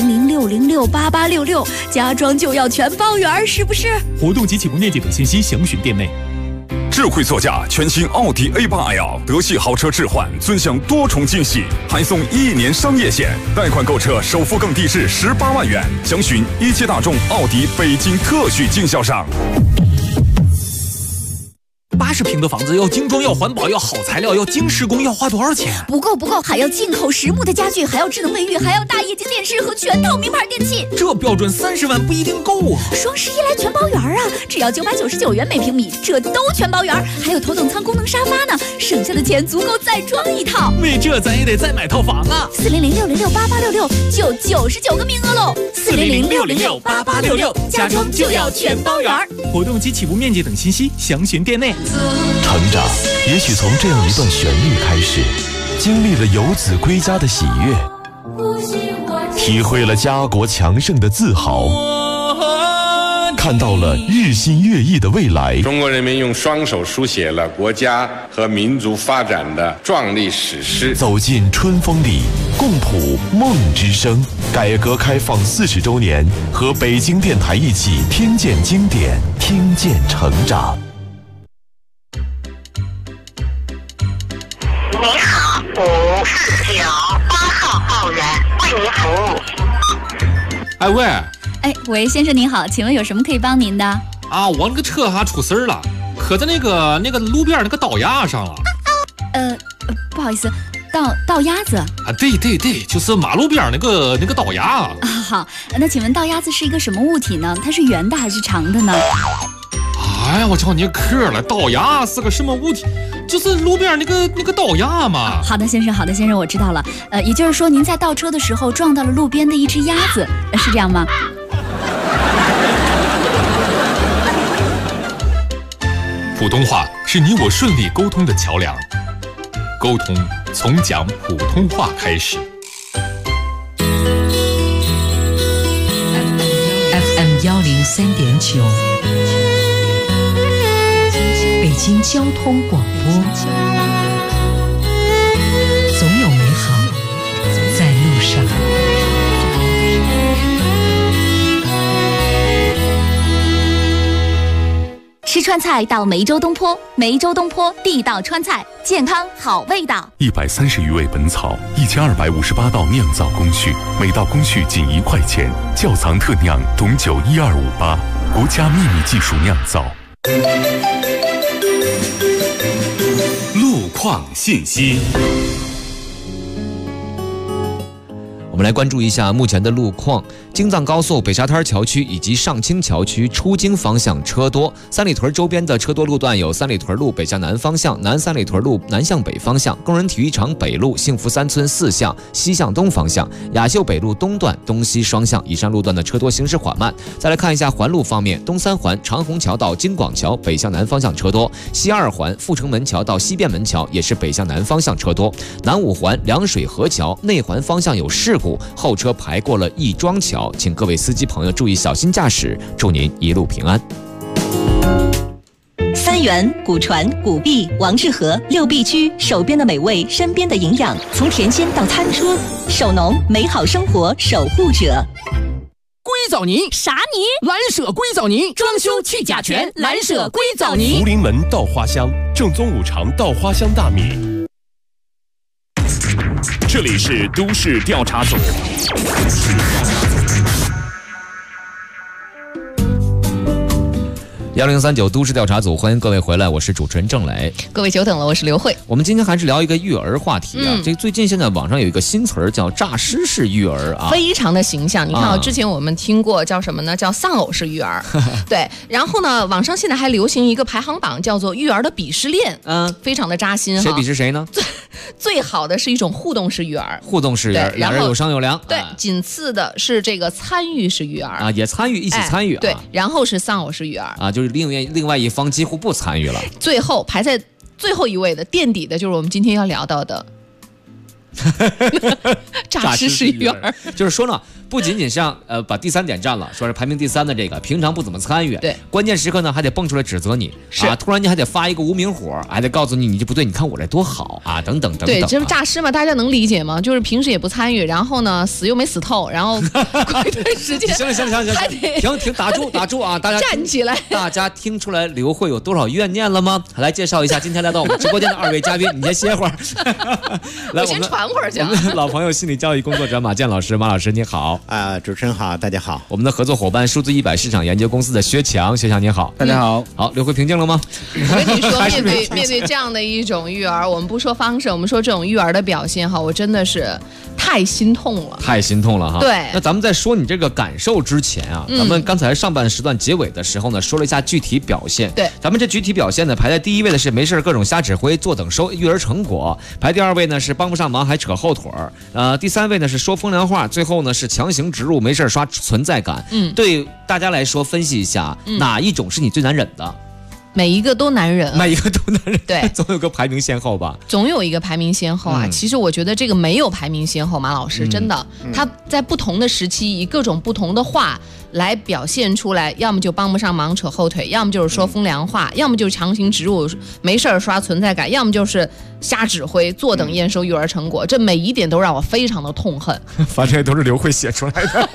40060688866，家装就要全包圆，是不是？ 活动及起步面积等信息详询店内。 智慧座驾全新奥迪 A8L 德系豪车置换，尊享多重惊喜，还送1年商业险，贷款购车首付更低至18万元。详询一汽大众奥迪北京特许经销商。 80平的房子要精装，要环保，要好材料，要精施工，要花多少钱？ 不够，还要进口实木的家具，还要智能卫浴，还要大液晶电视和全套名牌电器。 这标准30万不一定够啊！ 双11来全包圆啊，只要999元每平米，这都全包圆，还有头等舱功能沙发呢，省下的钱足够再装一套。 为这咱也得再买套房啊 ！40060688866就99个名额喽！40060688866，家装就要全包圆。 活动及起步面积等信息详询店内。 成长也许从这样一段旋律开始，经历了游子归家的喜悦，体会了家国强盛的自豪，看到了日新月异的未来。 中国人民用双手书写了国家和民族发展的壮丽史诗。 走进春风里，共谱梦之声。改革开放40周年，和北京电台一起听见经典，听见成长。 您好，549，8号报员为您服务。 哎喂。 喂，先生您好，请问有什么可以帮您的？ 啊，我那个车出事儿了，磕在那个路边那个道牙上了。 不好意思，道鸭子啊？对，就是马路边那个道牙啊。 好，那请问道鸭子是一个什么物体呢？它是圆的还是长的呢？ 哎呀，我叫你磕了，道牙是个什么物体？就是路边那个道牙嘛。 好的，先生，我知道了。也就是说您在倒车的时候撞到了路边的一只鸭子，是这样吗？ 普通话是你我顺利沟通的桥梁，沟通从讲普通话开始。 FM 103.9，北京交通广播，总有美好在路上。 吃川菜到梅州东坡，梅州东坡地道川菜，健康好味道。 130余味本草，1258道酿造工序，每道工序仅1块钱，窖藏特酿董酒12588，国家秘密技术酿造。 路况信息。 我们来关注一下目前的路况。京藏高速北沙滩桥区以及上清桥区出京方向车多，三里屯周边的车多路段有三里屯路北向南方向、南三里屯路南向北方向、工人体育场北路幸福三村4向西向东方向、雅秀北路东段东西双向以上路段的车多行驶缓慢。再来看一下环路方面，东三环长虹桥到京广桥北向南方向车多，西二环阜成门桥到西便门桥也是北向南方向车多，南五环凉水河桥内环方向有事故，后车排过了亦庄桥，请各位司机朋友注意小心驾驶，祝您一路平安。 三元、古传、古碧、王致和6必居，手边的美味，身边的营养，从田间到餐桌，手农美好生活守护者。 硅藻泥啥泥？蓝舍硅藻泥，装修去甲醛，蓝舍硅藻泥。 福临门稻花香，正宗5常稻花香大米。 这里是都市调查组。 1039都市调查组，欢迎各位回来，我是主持人郑磊。 各位久等了，我是刘慧。 我们今天还是聊一个育儿话题啊。这最近现在网上有一个新词儿叫诈尸式育儿啊， 非常的形象。你看啊，之前我们听过叫什么呢？叫丧偶式育儿。对，然后呢，网上现在还流行一个排行榜，叫做育儿的鄙视链，非常的扎心哈。 谁鄙视谁呢？ 最好的是一种互动式育儿， 互动式育儿，俩人有商有量。 对，仅次的是这个参与式育儿啊，也参与，一起参与。 对，然后是丧偶式育儿啊，就是另外一方几乎不参与了。 最后排在最后一位的垫底的就是我们今天要聊到的诈尸式育儿。 就是说呢，不仅仅像把第3点占了，说是排名第3的这个平常不怎么参与， 对， 关键时刻呢还得蹦出来指责你， 是啊，突然间还得发一个无名火，还得告诉你这不对，你看我这多好啊，等等等等。 对，这是诈尸嘛，大家能理解吗？就是平时也不参与，然后呢死又没死透，然后过一段时间行，停，打住啊！大家站起来， 大家听出来刘慧有多少怨念了吗？来介绍一下今天来到我们直播间的2位嘉宾，你先歇会儿， 来我先喘会儿去。 我们老朋友心理教育工作者马健老师，马老师你好啊，主持人好，大家好。 我们的合作伙伴数字100市场研究公司的薛强你好， 大家好。 好，刘慧平静了吗？ 我跟你说，面对这样的一种育儿，我们不说方式，我们说这种育儿的表现哈，我真的是太心痛了哈。对， 那咱们在说你这个感受之前啊，咱们刚才上半时段结尾的时候呢，说了一下具体表现。 对， 咱们这具体表现呢，排在第1位的是没事各种瞎指挥，坐等收育儿成果；排第2位呢是帮不上忙还扯后腿儿，第3位呢是说风凉话，最后呢是强行植入没事刷存在感。对大家来说分析一下，哪一种是你最难忍的？ 每一个都男人， 每一个都男人， 对， 总有个排名先后吧？ 总有一个排名先后啊。其实我觉得这个没有排名先后，马老师真的，他在不同的时期以各种不同的话来表现出来，要么就帮不上忙扯后腿，要么就是说风凉话，要么就强行植入没事儿刷存在感，要么就是瞎指挥坐等验收育儿成果，这每一点都让我非常的痛恨。 反正都是刘慧写出来的。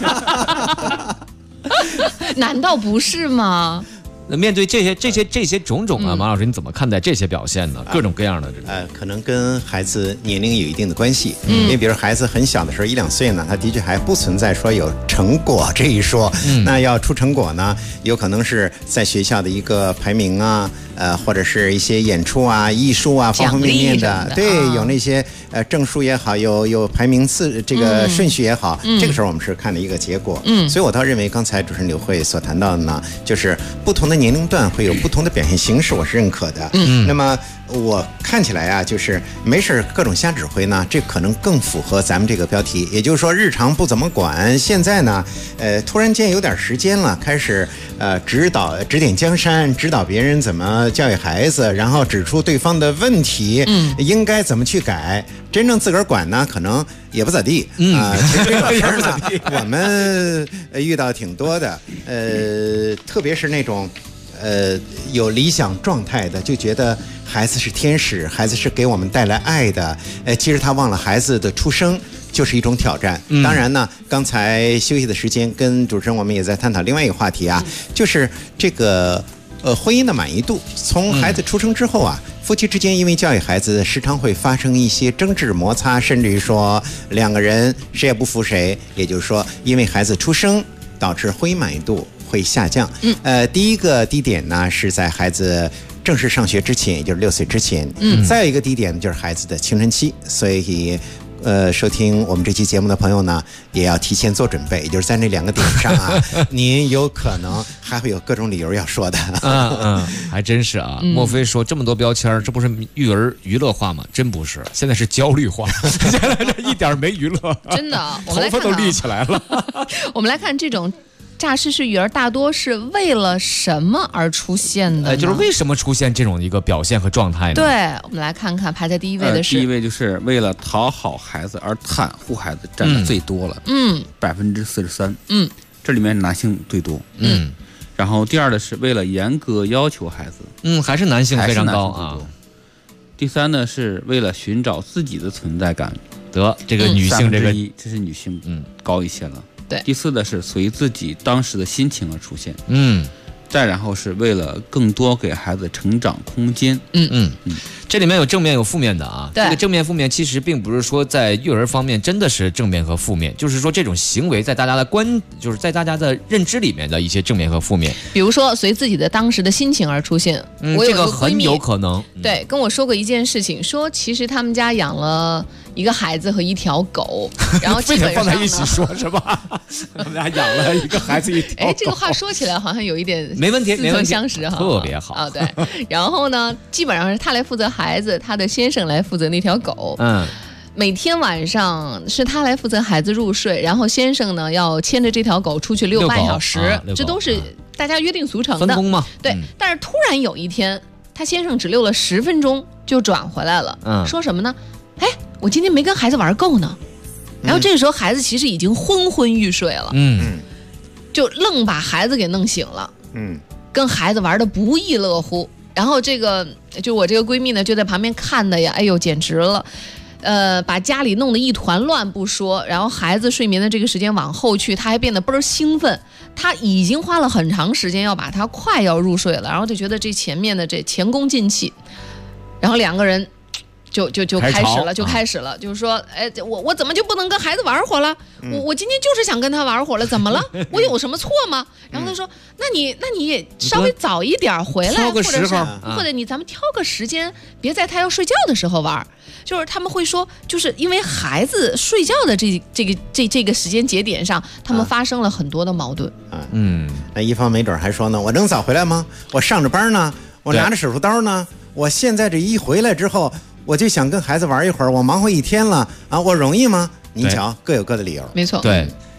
难道不是吗？ 那面对这些种种啊，马老师你怎么看待这些表现呢？各种各样的可能跟孩子年龄有一定的关系。因为比如孩子很小的时候1、2岁呢，他的确还不存在说有成果这一说。那要出成果呢，有可能是在学校的一个排名啊，或者是一些演出啊、艺术啊方方面面的，对，有那些证书也好，有排名这个顺序也好，这个时候我们是看的一个结果。所以我倒认为刚才主持人刘慧所谈到的呢，就是不同的年龄段会有不同的表现形式，我是认可的。那么我看起来啊，就是没事各种瞎指挥呢，这可能更符合咱们这个标题，也就是说日常不怎么管，现在呢，突然间有点时间了，开始指点江山，指导别人怎么教育孩子，然后指出对方的问题，应该怎么去改。真正自个儿管呢，可能也不咋地其实这个事儿呢，我们遇到挺多的，特别是那种。有理想状态的，就觉得孩子是天使，孩子是给我们带来爱的。其实他忘了孩子的出生就是一种挑战。当然呢，刚才休息的时间跟主持人我们也在探讨另外一个话题啊，就是这个婚姻的满意度。从孩子出生之后啊，夫妻之间因为教育孩子，时常会发生一些争执摩擦，甚至于说两个人谁也不服谁。也就是说，因为孩子出生导致婚姻满意度会下降。第一个低点呢是在孩子正式上学之前，也就是6岁之前。再有一个低点就是孩子的青春期。所以收听我们这期节目的朋友呢，也要提前做准备，也就是在那2个点上啊，您有可能还会有各种理由要说的。 还真是啊。莫非说这么多标签，这不是育儿娱乐化吗？真不是，现在是焦虑化，现在这一点没娱乐， 真的， 头发都立起来了。 我们来看这种诈尸式育儿大多是为了什么而出现的呢？ 就是为什么出现这种一个表现和状态呢？ 对，我们来看看排在第一位的是， 第一位就是为了讨好孩子而袒护孩子，占的最多了，43%。这里面男性最多。然后第二的是为了严格要求孩子， 还是男性非常高啊。 第三呢是为了寻找自己的存在感， 这个女性这是女性高一些了。 对， 第四的是随自己当时的心情而出现。再然后是为了更多给孩子成长空间。 这里面有正面有负面的啊。 对， 这个正面负面其实并不是说在育儿方面真的是正面和负面，就是说这种行为在大家的就是在大家的认知里面的一些正面和负面。 比如说随自己的当时的心情而出现。 这个很有可能。 对，跟我说过一件事情，说其实他们家养了一个孩子和一条狗，然后基本上放在一起说是吧？他们俩养了一个孩子一条狗。 这个话说起来好像有一点没问题， 似曾相识哈， 特别好啊。对，然后呢，基本上是他来负责孩子，他的先生来负责那条狗。每天晚上是他来负责孩子入睡，然后先生呢要牵着这条狗出去遛半小时，这都是大家约定俗成的分工嘛。 对，但是突然有一天，他先生只遛了10分钟就转回来了，说什么呢？我今天没跟孩子玩够呢。然后这个时候孩子其实已经昏昏欲睡了，就愣把孩子给弄醒了，跟孩子玩的不亦乐乎。然后就我这个闺蜜呢就在旁边看的呀，哎呦简直了。把家里弄得一团乱不说，然后孩子睡眠的这个时间往后去，他还变得倍儿兴奋。他已经花了很长时间要把他快要入睡了，然后就觉得这前面的这前功尽弃，然后2个人就开始了，就是说，我怎么就不能跟孩子玩会儿了？我今天就是想跟他玩会儿了，怎么了？我有什么错吗？然后他说，那你也稍微早一点回来，或者咱们挑个时间，别在他要睡觉的时候玩。就是他们会说，就是因为孩子睡觉的这个时间节点上，他们发生了很多的矛盾。 那一方没准还说呢，我能早回来吗？我上着班呢，我拿着手术刀呢，我现在这一回来之后，我就想跟孩子玩一会儿，我忙活一天了啊，我容易吗？您瞧，各有各的理由。 没错。 对，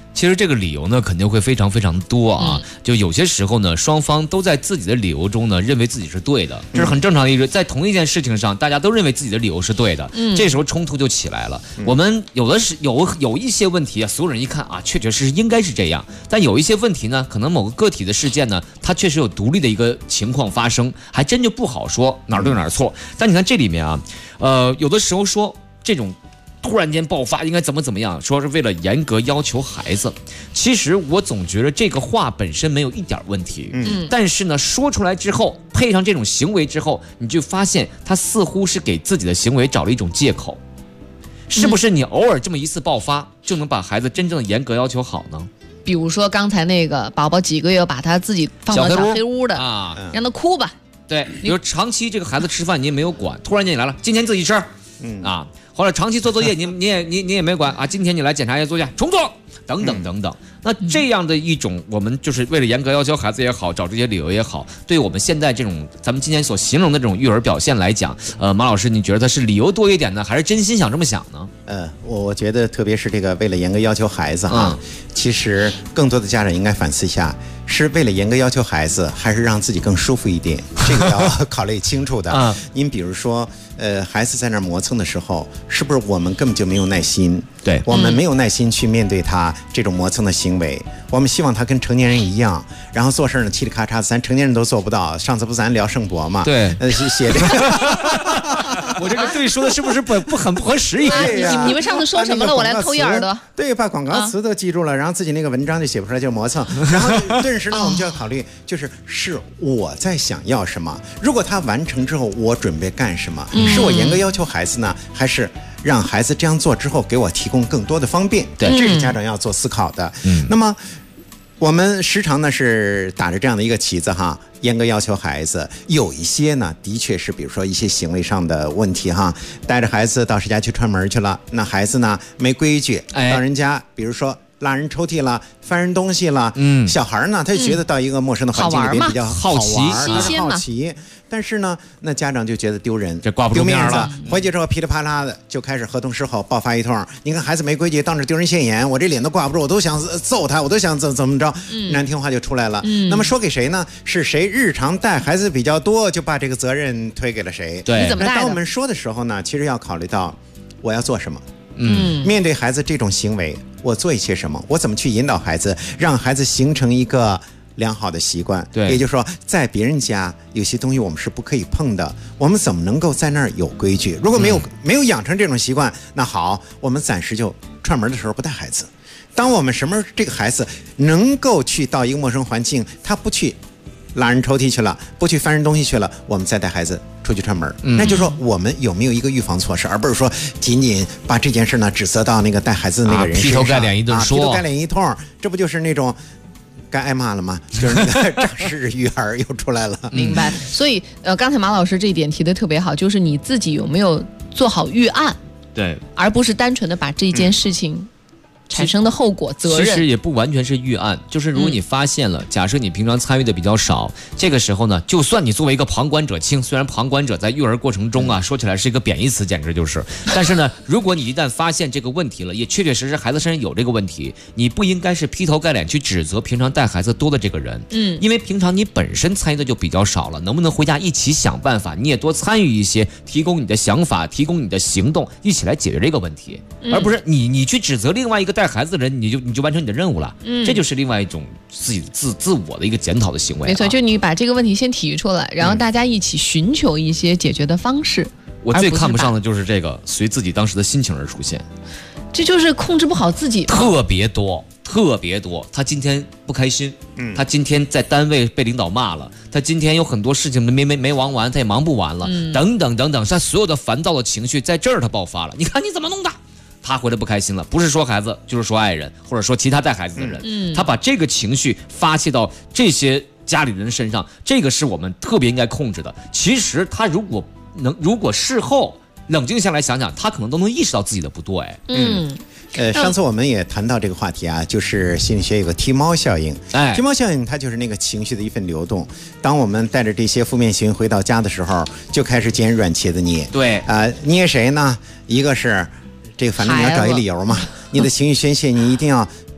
其实这个理由呢，肯定会非常非常多啊。就有些时候呢，双方都在自己的理由中呢，认为自己是对的，这是很正常的一个。在同一件事情上，大家都认为自己的理由是对的，这时候冲突就起来了。我们有一些问题啊，所有人一看啊，确确实实应该是这样。但有一些问题呢，可能某个个体的事件呢，它确实有独立的一个情况发生，还真就不好说哪儿对哪儿错。但你看这里面啊，有的时候说这种。突然间爆发应该怎么样？说是为了严格要求孩子，其实我总觉得这个话本身没有一点问题，但是呢，说出来之后，配上这种行为之后，你就发现他似乎是给自己的行为找了一种借口，是不是？你偶尔这么一次爆发，就能把孩子真正的严格要求好呢？ 比如说刚才那个宝宝几个月把他自己放到小黑屋的啊，让他哭吧。对，比如长期这个孩子吃饭你也没有管，突然间你来了，今天自己吃，啊。或者长期做作业，你也没管啊。今天你来检查一下作业，重做等等等等。那这样的一种，我们就是为了严格要求孩子也好，找这些理由也好，对我们现在这种咱们今天所形容的这种育儿表现来讲，马老师，你觉得他是理由多一点呢，还是真心想这么想呢？ 我觉得特别是这个为了严格要求孩子哈，其实更多的家长应该反思一下，是为了严格要求孩子，还是让自己更舒服一点？这个要考虑清楚的。您比如说，孩子在那儿磨蹭的时候，是不是我们根本就没有耐心？ 对， 我们没有耐心去面对他这种磨蹭的行为。我们希望他跟成年人一样，然后做事呢嘁里咔嚓，咱成年人都做不到。上次不咱聊圣伯嘛？ 对， 写这个。 我这个对说的是不是很不合时宜？ 你们上次说什么了？我来抠一耳朵。 对，把广告词都记住了，然后自己那个文章就写不出来，就磨蹭。然后顿时呢，我们就要考虑，是我在想要什么？如果他完成之后，我准备干什么？是我严格要求孩子呢，还是让孩子这样做之后给我提供更多的方便？对，这是家长要做思考的。那么我们时常呢是打着这样的一个旗子哈，严格要求孩子。有一些呢，的确是比如说一些行为上的问题哈，带着孩子到谁家去串门去了，那孩子呢没规矩，到人家比如说拉人抽屉了，翻人东西了，小孩呢他就觉得到一个陌生的环境里边比较好奇， 新鲜嘛。 但是呢，那家长就觉得丢人， 这挂不住面了。 回去之后噼里啪啦的就开始河东狮吼，爆发一通。你看孩子没规矩，当着丢人现眼，我这脸都挂不住，我都想揍他，我都想怎么着，难听话就出来了。那么说给谁呢？是谁日常带孩子比较多，就把这个责任推给了谁？ 对， 怎么带的？ 当我们说的时候呢，其实要考虑到我要做什么。面对孩子这种行为，我做一些什么？我怎么去引导孩子，让孩子形成一个良好的习惯？ 对， 也就是说，在别人家有些东西我们是不可以碰的，我们怎么能够在那儿有规矩？如果没有养成这种习惯，那好，我们暂时就串门的时候不带孩子。当我们什么这个孩子能够去到一个陌生环境，他不去拉人抽屉去了，不去翻人东西去了，我们再带孩子出去串门。那就是说我们有没有一个预防措施，而不是说仅仅把这件事呢指责到那个带孩子的那个人身上， 劈头盖脸一顿说， 劈头盖脸一通，这不就是那种该挨骂了吗？就是那个仗势育儿又出来了。 明白。所以刚才马老师这一点提得特别好，就是你自己有没有做好预案？ 对， 而不是单纯的把这件事情产生的后果责任， 其实也不完全是预案，就是如果你发现了，假设你平常参与的比较少，这个时候呢，就算你作为一个旁观者清，虽然旁观者在育儿过程中啊，说起来是一个贬义词，简直就是，但是呢，如果你一旦发现这个问题了，也确确实实孩子身上有这个问题，你不应该是劈头盖脸去指责平常带孩子多的这个人，因为平常你本身参与的就比较少了，能不能回家一起想办法，你也多参与一些，提供你的想法，提供你的行动，一起来解决这个问题，而不是你去指责另外一个带孩子的人，你就完成你的任务了，这就是另外一种自我的一个检讨的行为。 没错，就你把这个问题先提出来，然后大家一起寻求一些解决的方式。 我最看不上的就是这个随自己当时的心情而出现， 这就是控制不好自己， 特别多。他今天不开心，他今天在单位被领导骂了，他今天有很多事情没忙完，他也忙不完了，等等等等，他所有的烦躁的情绪在这儿他爆发了。你看你怎么弄的？他回来不开心了，不是说孩子，就是说爱人，或者说其他带孩子的人，他把这个情绪发泄到这些家里人身上，这个是我们特别应该控制的。其实他如果事后冷静下来想想，他可能都能意识到自己的不对。 上次我们也谈到这个话题啊，就是心理学有个踢猫效应。踢猫效应它就是那个情绪的一份流动。当我们带着这些负面情绪回到家的时候，就开始捡软茄子捏。 对， 捏谁呢？一个是这个，反正你要找一理由嘛。你的情绪宣泄，你一定要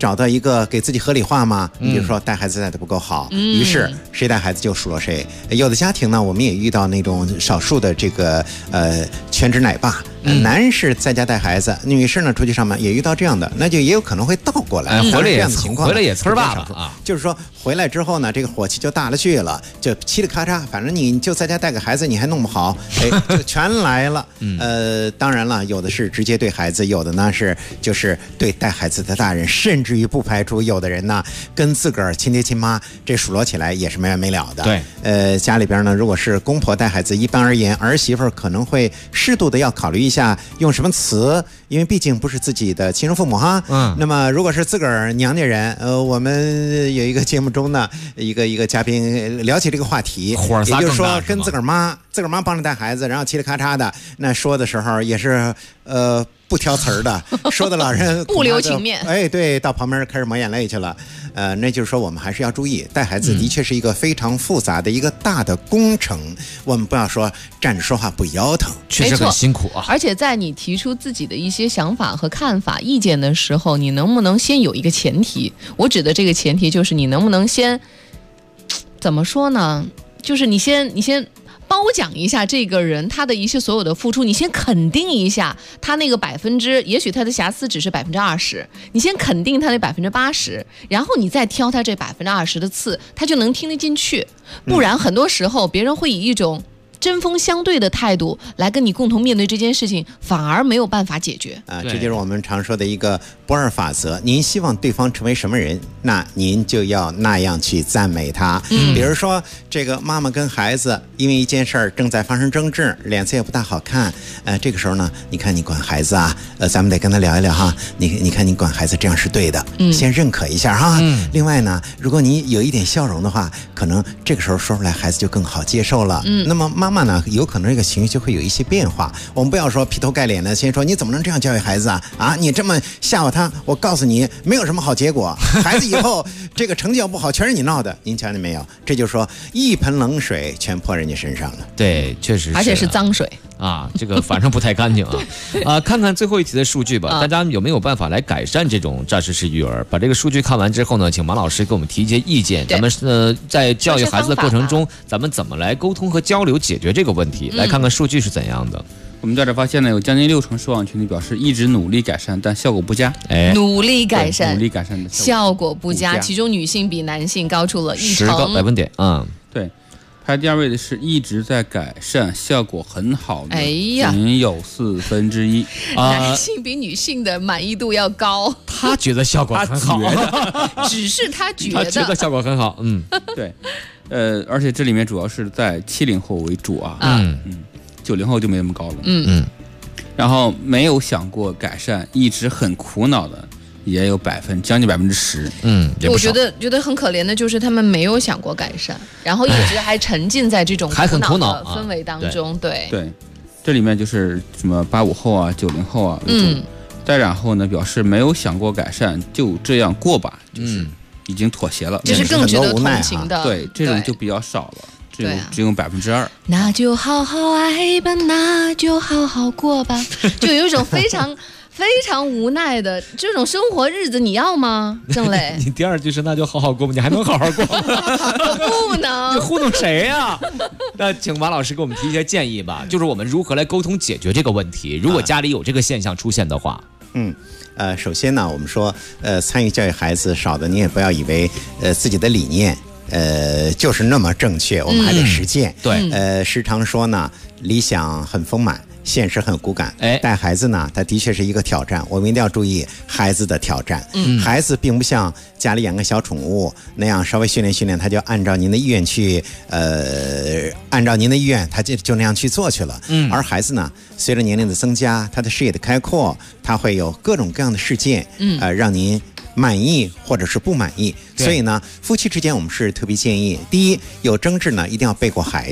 找到一个给自己合理化嘛。你比如说带孩子带的不够好，于是谁带孩子就数落谁。有的家庭呢，我们也遇到那种少数的这个全职奶爸。男士在家带孩子，女士呢出去上班，也遇到这样的，那就也有可能会倒过来， 回来这样的情况， 回来也村爸爸啊， 就是说回来之后呢，这个火气就大了去了，就嘁里咔嚓，反正你就在家带个孩子，你还弄不好，就全来了。当然了，有的是直接对孩子，有的呢是就是对带孩子的大人，甚至于不排除有的人呢跟自个儿亲爹亲妈这数落起来也是没完没了的。 对， 家里边呢，如果是公婆带孩子，一般而言，儿媳妇可能会适度的要考虑一下用什么词，因为毕竟不是自己的亲生父母哈。那么如果是自个儿娘家人，我们有一个节目中呢，一个嘉宾聊起这个话题，也就是说跟自个儿妈帮着带孩子，然后嘁里咔嚓的，那说的时候也是不挑词儿的，说的老人不留情面。 对，到旁边开始抹眼泪去了。那就是说我们还是要注意，带孩子的确是一个非常复杂的一个大的工程，我们不要说站着说话不腰疼， 确实很辛苦啊。 而且在你提出自己的一些想法和看法、意见的时候，你能不能先有一个前提？我指的这个前提就是你能不能先怎么说呢？就是你先褒奖一下这个人他的一些所有的付出，你先肯定一下他那个%，也许他的瑕疵只是20%，你先肯定他那80%，然后你再挑他这20%的刺，他就能听得进去。不然很多时候别人会以一种针锋相对的态度来跟你共同面对这件事情，反而没有办法解决啊。这就是我们常说的一个不二法则。您希望对方成为什么人，那您就要那样去赞美他。比如说这个妈妈跟孩子因为一件事儿正在发生争执，脸色也不大好看。这个时候呢，你看你管孩子啊，咱们得跟他聊一聊哈。你看你管孩子这样是对的，先认可一下哈。另外呢，如果你有一点笑容的话，可能这个时候说出来孩子就更好接受了。那么妈妈呢，有可能这个情绪就会有一些变化。我们不要说劈头盖脸的先说你怎么能这样教育孩子啊？你这么吓唬他，我告诉你没有什么好结果，孩子以后这个成绩要不好全是你闹的。您瞧见没有？这就是说一盆冷水全泼人家身上了。 对，确实是， 而且是脏水啊，这个反正不太干净啊。看看最后一题的数据吧，大家有没有办法来改善这种诈尸式育儿？把这个数据看完之后呢，请马老师给我们提一些意见。咱们在教育孩子的过程中，咱们怎么来沟通和交流解决这个问题？来看看数据是怎样的。 我们调查发现呢，有将近60%受访群体表示一直努力改善，但效果不佳。 努力改善的效果不佳，其中女性比男性高出了 10个百分点。 对。排第2位的是一直在改善，效果很好的，仅有1/4。 男性比女性的满意度要高， 他觉得效果很好， 只是他觉得效果很好。 对，而且这里面主要是在70后为主啊，90后就没那么高了。然后没有想过改善，一直很苦恼的。也有将近10%， 我觉得很可怜的就是他们没有想过改善，然后一直还沉浸在这种苦恼的氛围当中。对， 这里面就是什么85后啊、90后啊为主，再然后呢表示没有想过改善，就这样过吧，就是已经妥协了， 这是更值得同情的。 对，这种就比较少了，只有2%。 那就好好爱吧，那就好好过吧，就有一种非常无奈的这种生活日子，你要吗？郑磊， 你第2句是那就好好过吧，你还能好好过吗？ 不能， 你糊弄谁呀？那请马老师给我们提一些建议吧，就是我们如何来沟通解决这个问题。如果家里有这个现象出现的话， 首先呢，我们说，参与教育孩子少的，你也不要以为自己的理念就是那么正确，我们还得实践。 对， 时常说呢，理想很丰满，现实很骨感。带孩子呢，他的确是一个挑战，我们一定要注意孩子的挑战。孩子并不像家里养个小宠物那样稍微训练，他就按照您的意愿去，他就那样去做去了。而孩子呢，随着年龄的增加，他的视野的开阔，他会有各种各样的事件，让您满意或者是不满意。所以呢，夫妻之间我们是特别建议，第一，有争执呢一定要背过孩子。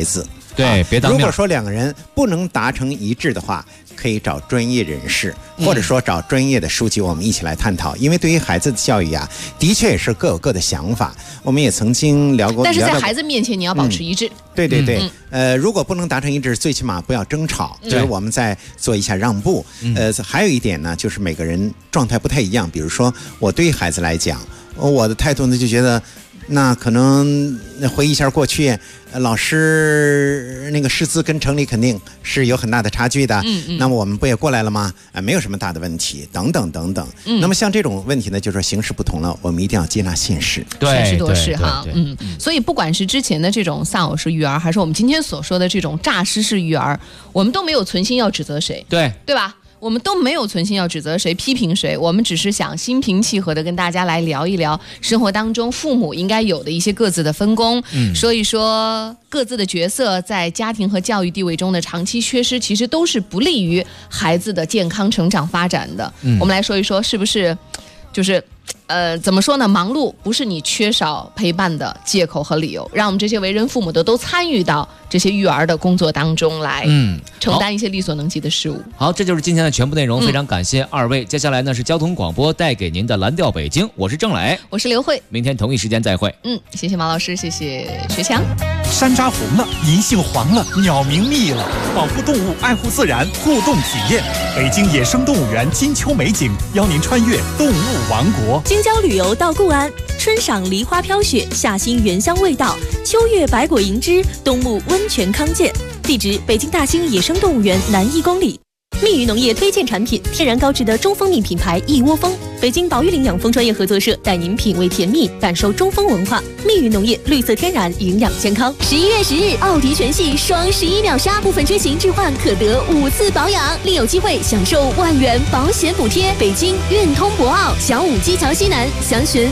对，别当面。 如果说两个人不能达成一致的话，可以找专业人士，或者说找专业的书籍，我们一起来探讨。因为对于孩子的教育啊，的确也是各有各的想法。我们也曾经聊过， 但是在孩子面前你要保持一致。 对对对，如果不能达成一致，最起码不要争吵，就是我们再做一下让步。还有一点呢，就是每个人状态不太一样。比如说，我对于孩子来讲，我的态度呢就觉得，那可能回忆一下过去，老师那个识字跟城里肯定是有很大的差距的。那么我们不也过来了吗？没有什么大的问题，等等等等。那么像这种问题呢，就是说形势不同了，我们一定要接纳现实。 现实多是哈，所以不管是之前的这种丧偶式育儿，还是我们今天所说的这种诈尸式育儿，我们都没有存心要指责谁，对吧？我们都没有存心要指责谁、批评谁，我们只是想心平气和的跟大家来聊一聊生活当中父母应该有的一些各自的分工，说一说各自的角色在家庭和教育地位中的长期缺失，其实都是不利于孩子的健康成长发展的。我们来说一说，是不是就是怎么说呢？忙碌不是你缺少陪伴的借口和理由，让我们这些为人父母的都参与到这些育儿的工作当中来，承担一些力所能及的事务。 好，这就是今天的全部内容，非常感谢二位。接下来呢是交通广播带给您的蓝调北京，我是郑磊， 我是刘慧， 明天同一时间再会。 谢谢马老师，谢谢学强。 山楂红了，银杏黄了，鸟鸣密了，保护动物，爱护自然，互动体验。北京野生动物园金秋美景，邀您穿越动物王国。 京郊旅游到固安，春赏梨花飘雪，夏欣原香味道，秋月百果银枝，冬沐温泉康健。地址：北京大兴野生动物园南1公里。蜜语农业推荐产品：天然高质的中蜂蜜品牌一窝蜂。北京保育领养蜂专业合作社带您品味甜蜜，感受中蜂文化。蜜语农业，绿色天然，营养健康。11月10日，奥迪全系双11秒杀，部分车型置换可得5次保养，另有机会享受1万元保险补贴。北京运通博奥小武基桥西南，详询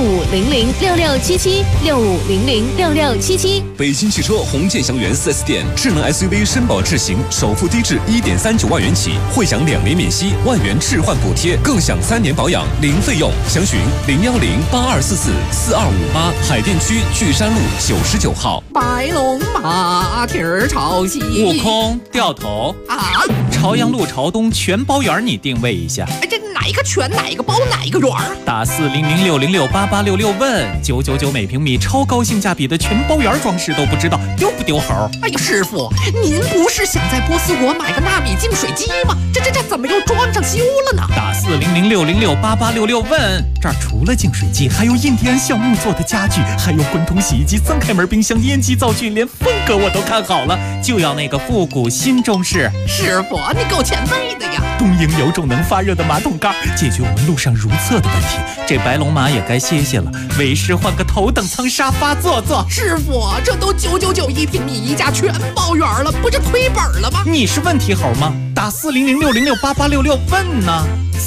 6500667765006677。 北京汽车红箭祥源 4S 店，智能 SUV 绅宝智行，首付低至1.39万元起，会享2年免息，1万元置换补贴，更享3年保养零费用。详询01082444258，海淀区巨山路99号。 白龙马蹄儿朝西， 悟空掉头啊！ 朝阳路朝东全包圆，你定位一下。 这哪一个全，哪一个包，哪一个圆？ 打40060688866问999每平米，超高性价比的全包圆装饰都不知道，丢不丢猴？ 哎呀，师傅，您不是想在波斯国买个纳米净水机吗？这怎么又装上修了呢？ 打40060688866问，这儿除了净水机，还有印第安橡木做的家具，还有滚筒洗衣机、3开门冰箱、烟机灶具，连风格我都看好了，就要那个复古新中式。 师傅，你够前卫的呀！ 东营有种能发热的马桶盖，解决我们路上如厕的问题。这白龙马也该歇歇了，为师换个头等舱沙发坐坐。 师傅，这都999一平米，一家全包圆了，不是亏本了吗？ 你是问题猴吗？打40060688866问呢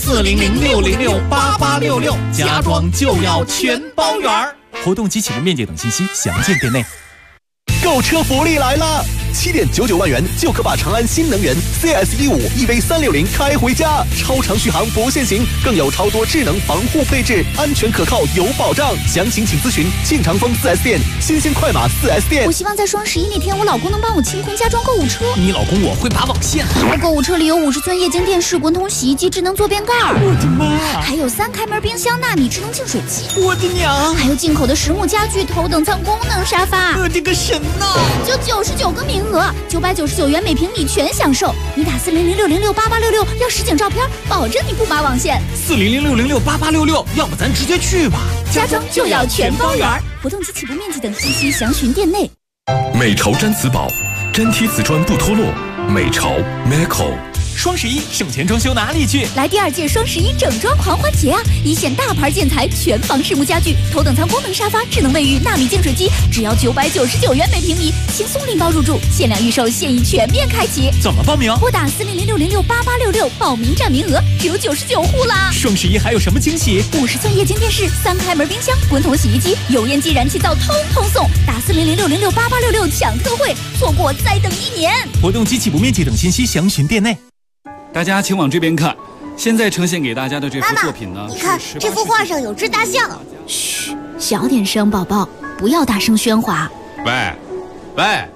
，40060688866，家装就要全包圆。活动及启动面积等信息详见店内。 购车福利来了！7.99万元就可把长安新能源 CS15 EV360开回家，超长续航不限行，更有超多智能防护配置，安全可靠有保障。详情请咨询庆长丰 4S 店、新兴快马 4S 店。 我希望在双11那天，我老公能帮我清空家装购物车。 你老公我会拔网线。 我购物车里有50寸液晶电视、滚筒洗衣机、智能坐便盖， 我的妈！ 还有3开门冰箱、纳米智能净水机， 我的娘！ 还有进口的实木家具、头等舱功能沙发。 我的个神呐！ 就99个名额，999元每平米全享受。你打40060688866要实景照片，保证你不拔网线。 40060688866，要不咱直接去吧。 家装就要全包圆，活动及起步面积等信息详询店内。 美潮毡瓷宝，粘贴瓷砖不脱落。美潮 Meco。 双11省钱装修哪里去？ 来第2届双11整装狂欢节啊！一线大牌建材，全房实木家具，头等舱功能沙发，智能卫浴，纳米净水机，只要999元每平米，轻松拎包入住，限量预售，现已全面开启。 怎么报名？ 拨打40060688866，报名占名额只有99户啦！ 双11还有什么惊喜 ？50寸液晶电视、3开门冰箱、滚筒洗衣机、油烟机、燃气灶，通通送！打40060688866抢特惠，错过再等1年。 活动及起步面积等信息详询店内。 大家请往这边看，现在呈现给大家的这幅作品呢， 你看这幅画上有只大象。 嘘，小点声，宝宝，不要大声喧哗。 喂，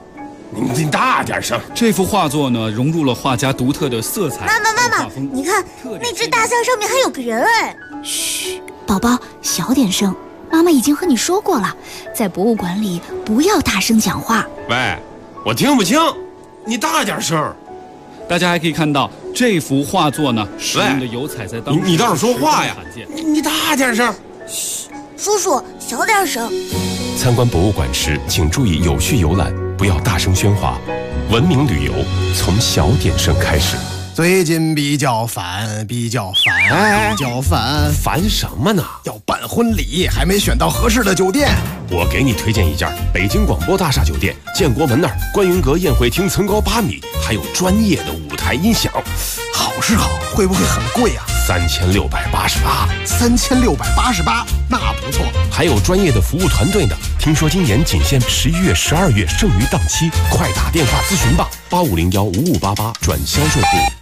你大点声。 这幅画作呢，融入了画家独特的色彩。 妈妈，你看那只大象上面还有个人哎！ 嘘，宝宝，小点声。妈妈已经和你说过了，在博物馆里不要大声讲话。 喂，我听不清，你大点声。 大家还可以看到这幅画作呢，使用的油彩在当时你倒是说话呀！你大点声。 嘘，叔叔小点声。 参观博物馆时，请注意有序游览，不要大声喧哗。文明旅游从小点声开始。 最近比较烦， 烦什么呢？ 要办婚礼，还没选到合适的酒店。 我给你推荐一家北京广播大厦酒店，建国门那儿观云阁宴会厅层高8米，还有专业的舞台音响。 好是好，会不会很贵啊 ？3688。 3688，那不错。 还有专业的服务团队呢。听说今年仅限11月、12月剩余档期，快打电话咨询吧，85015588转销售部。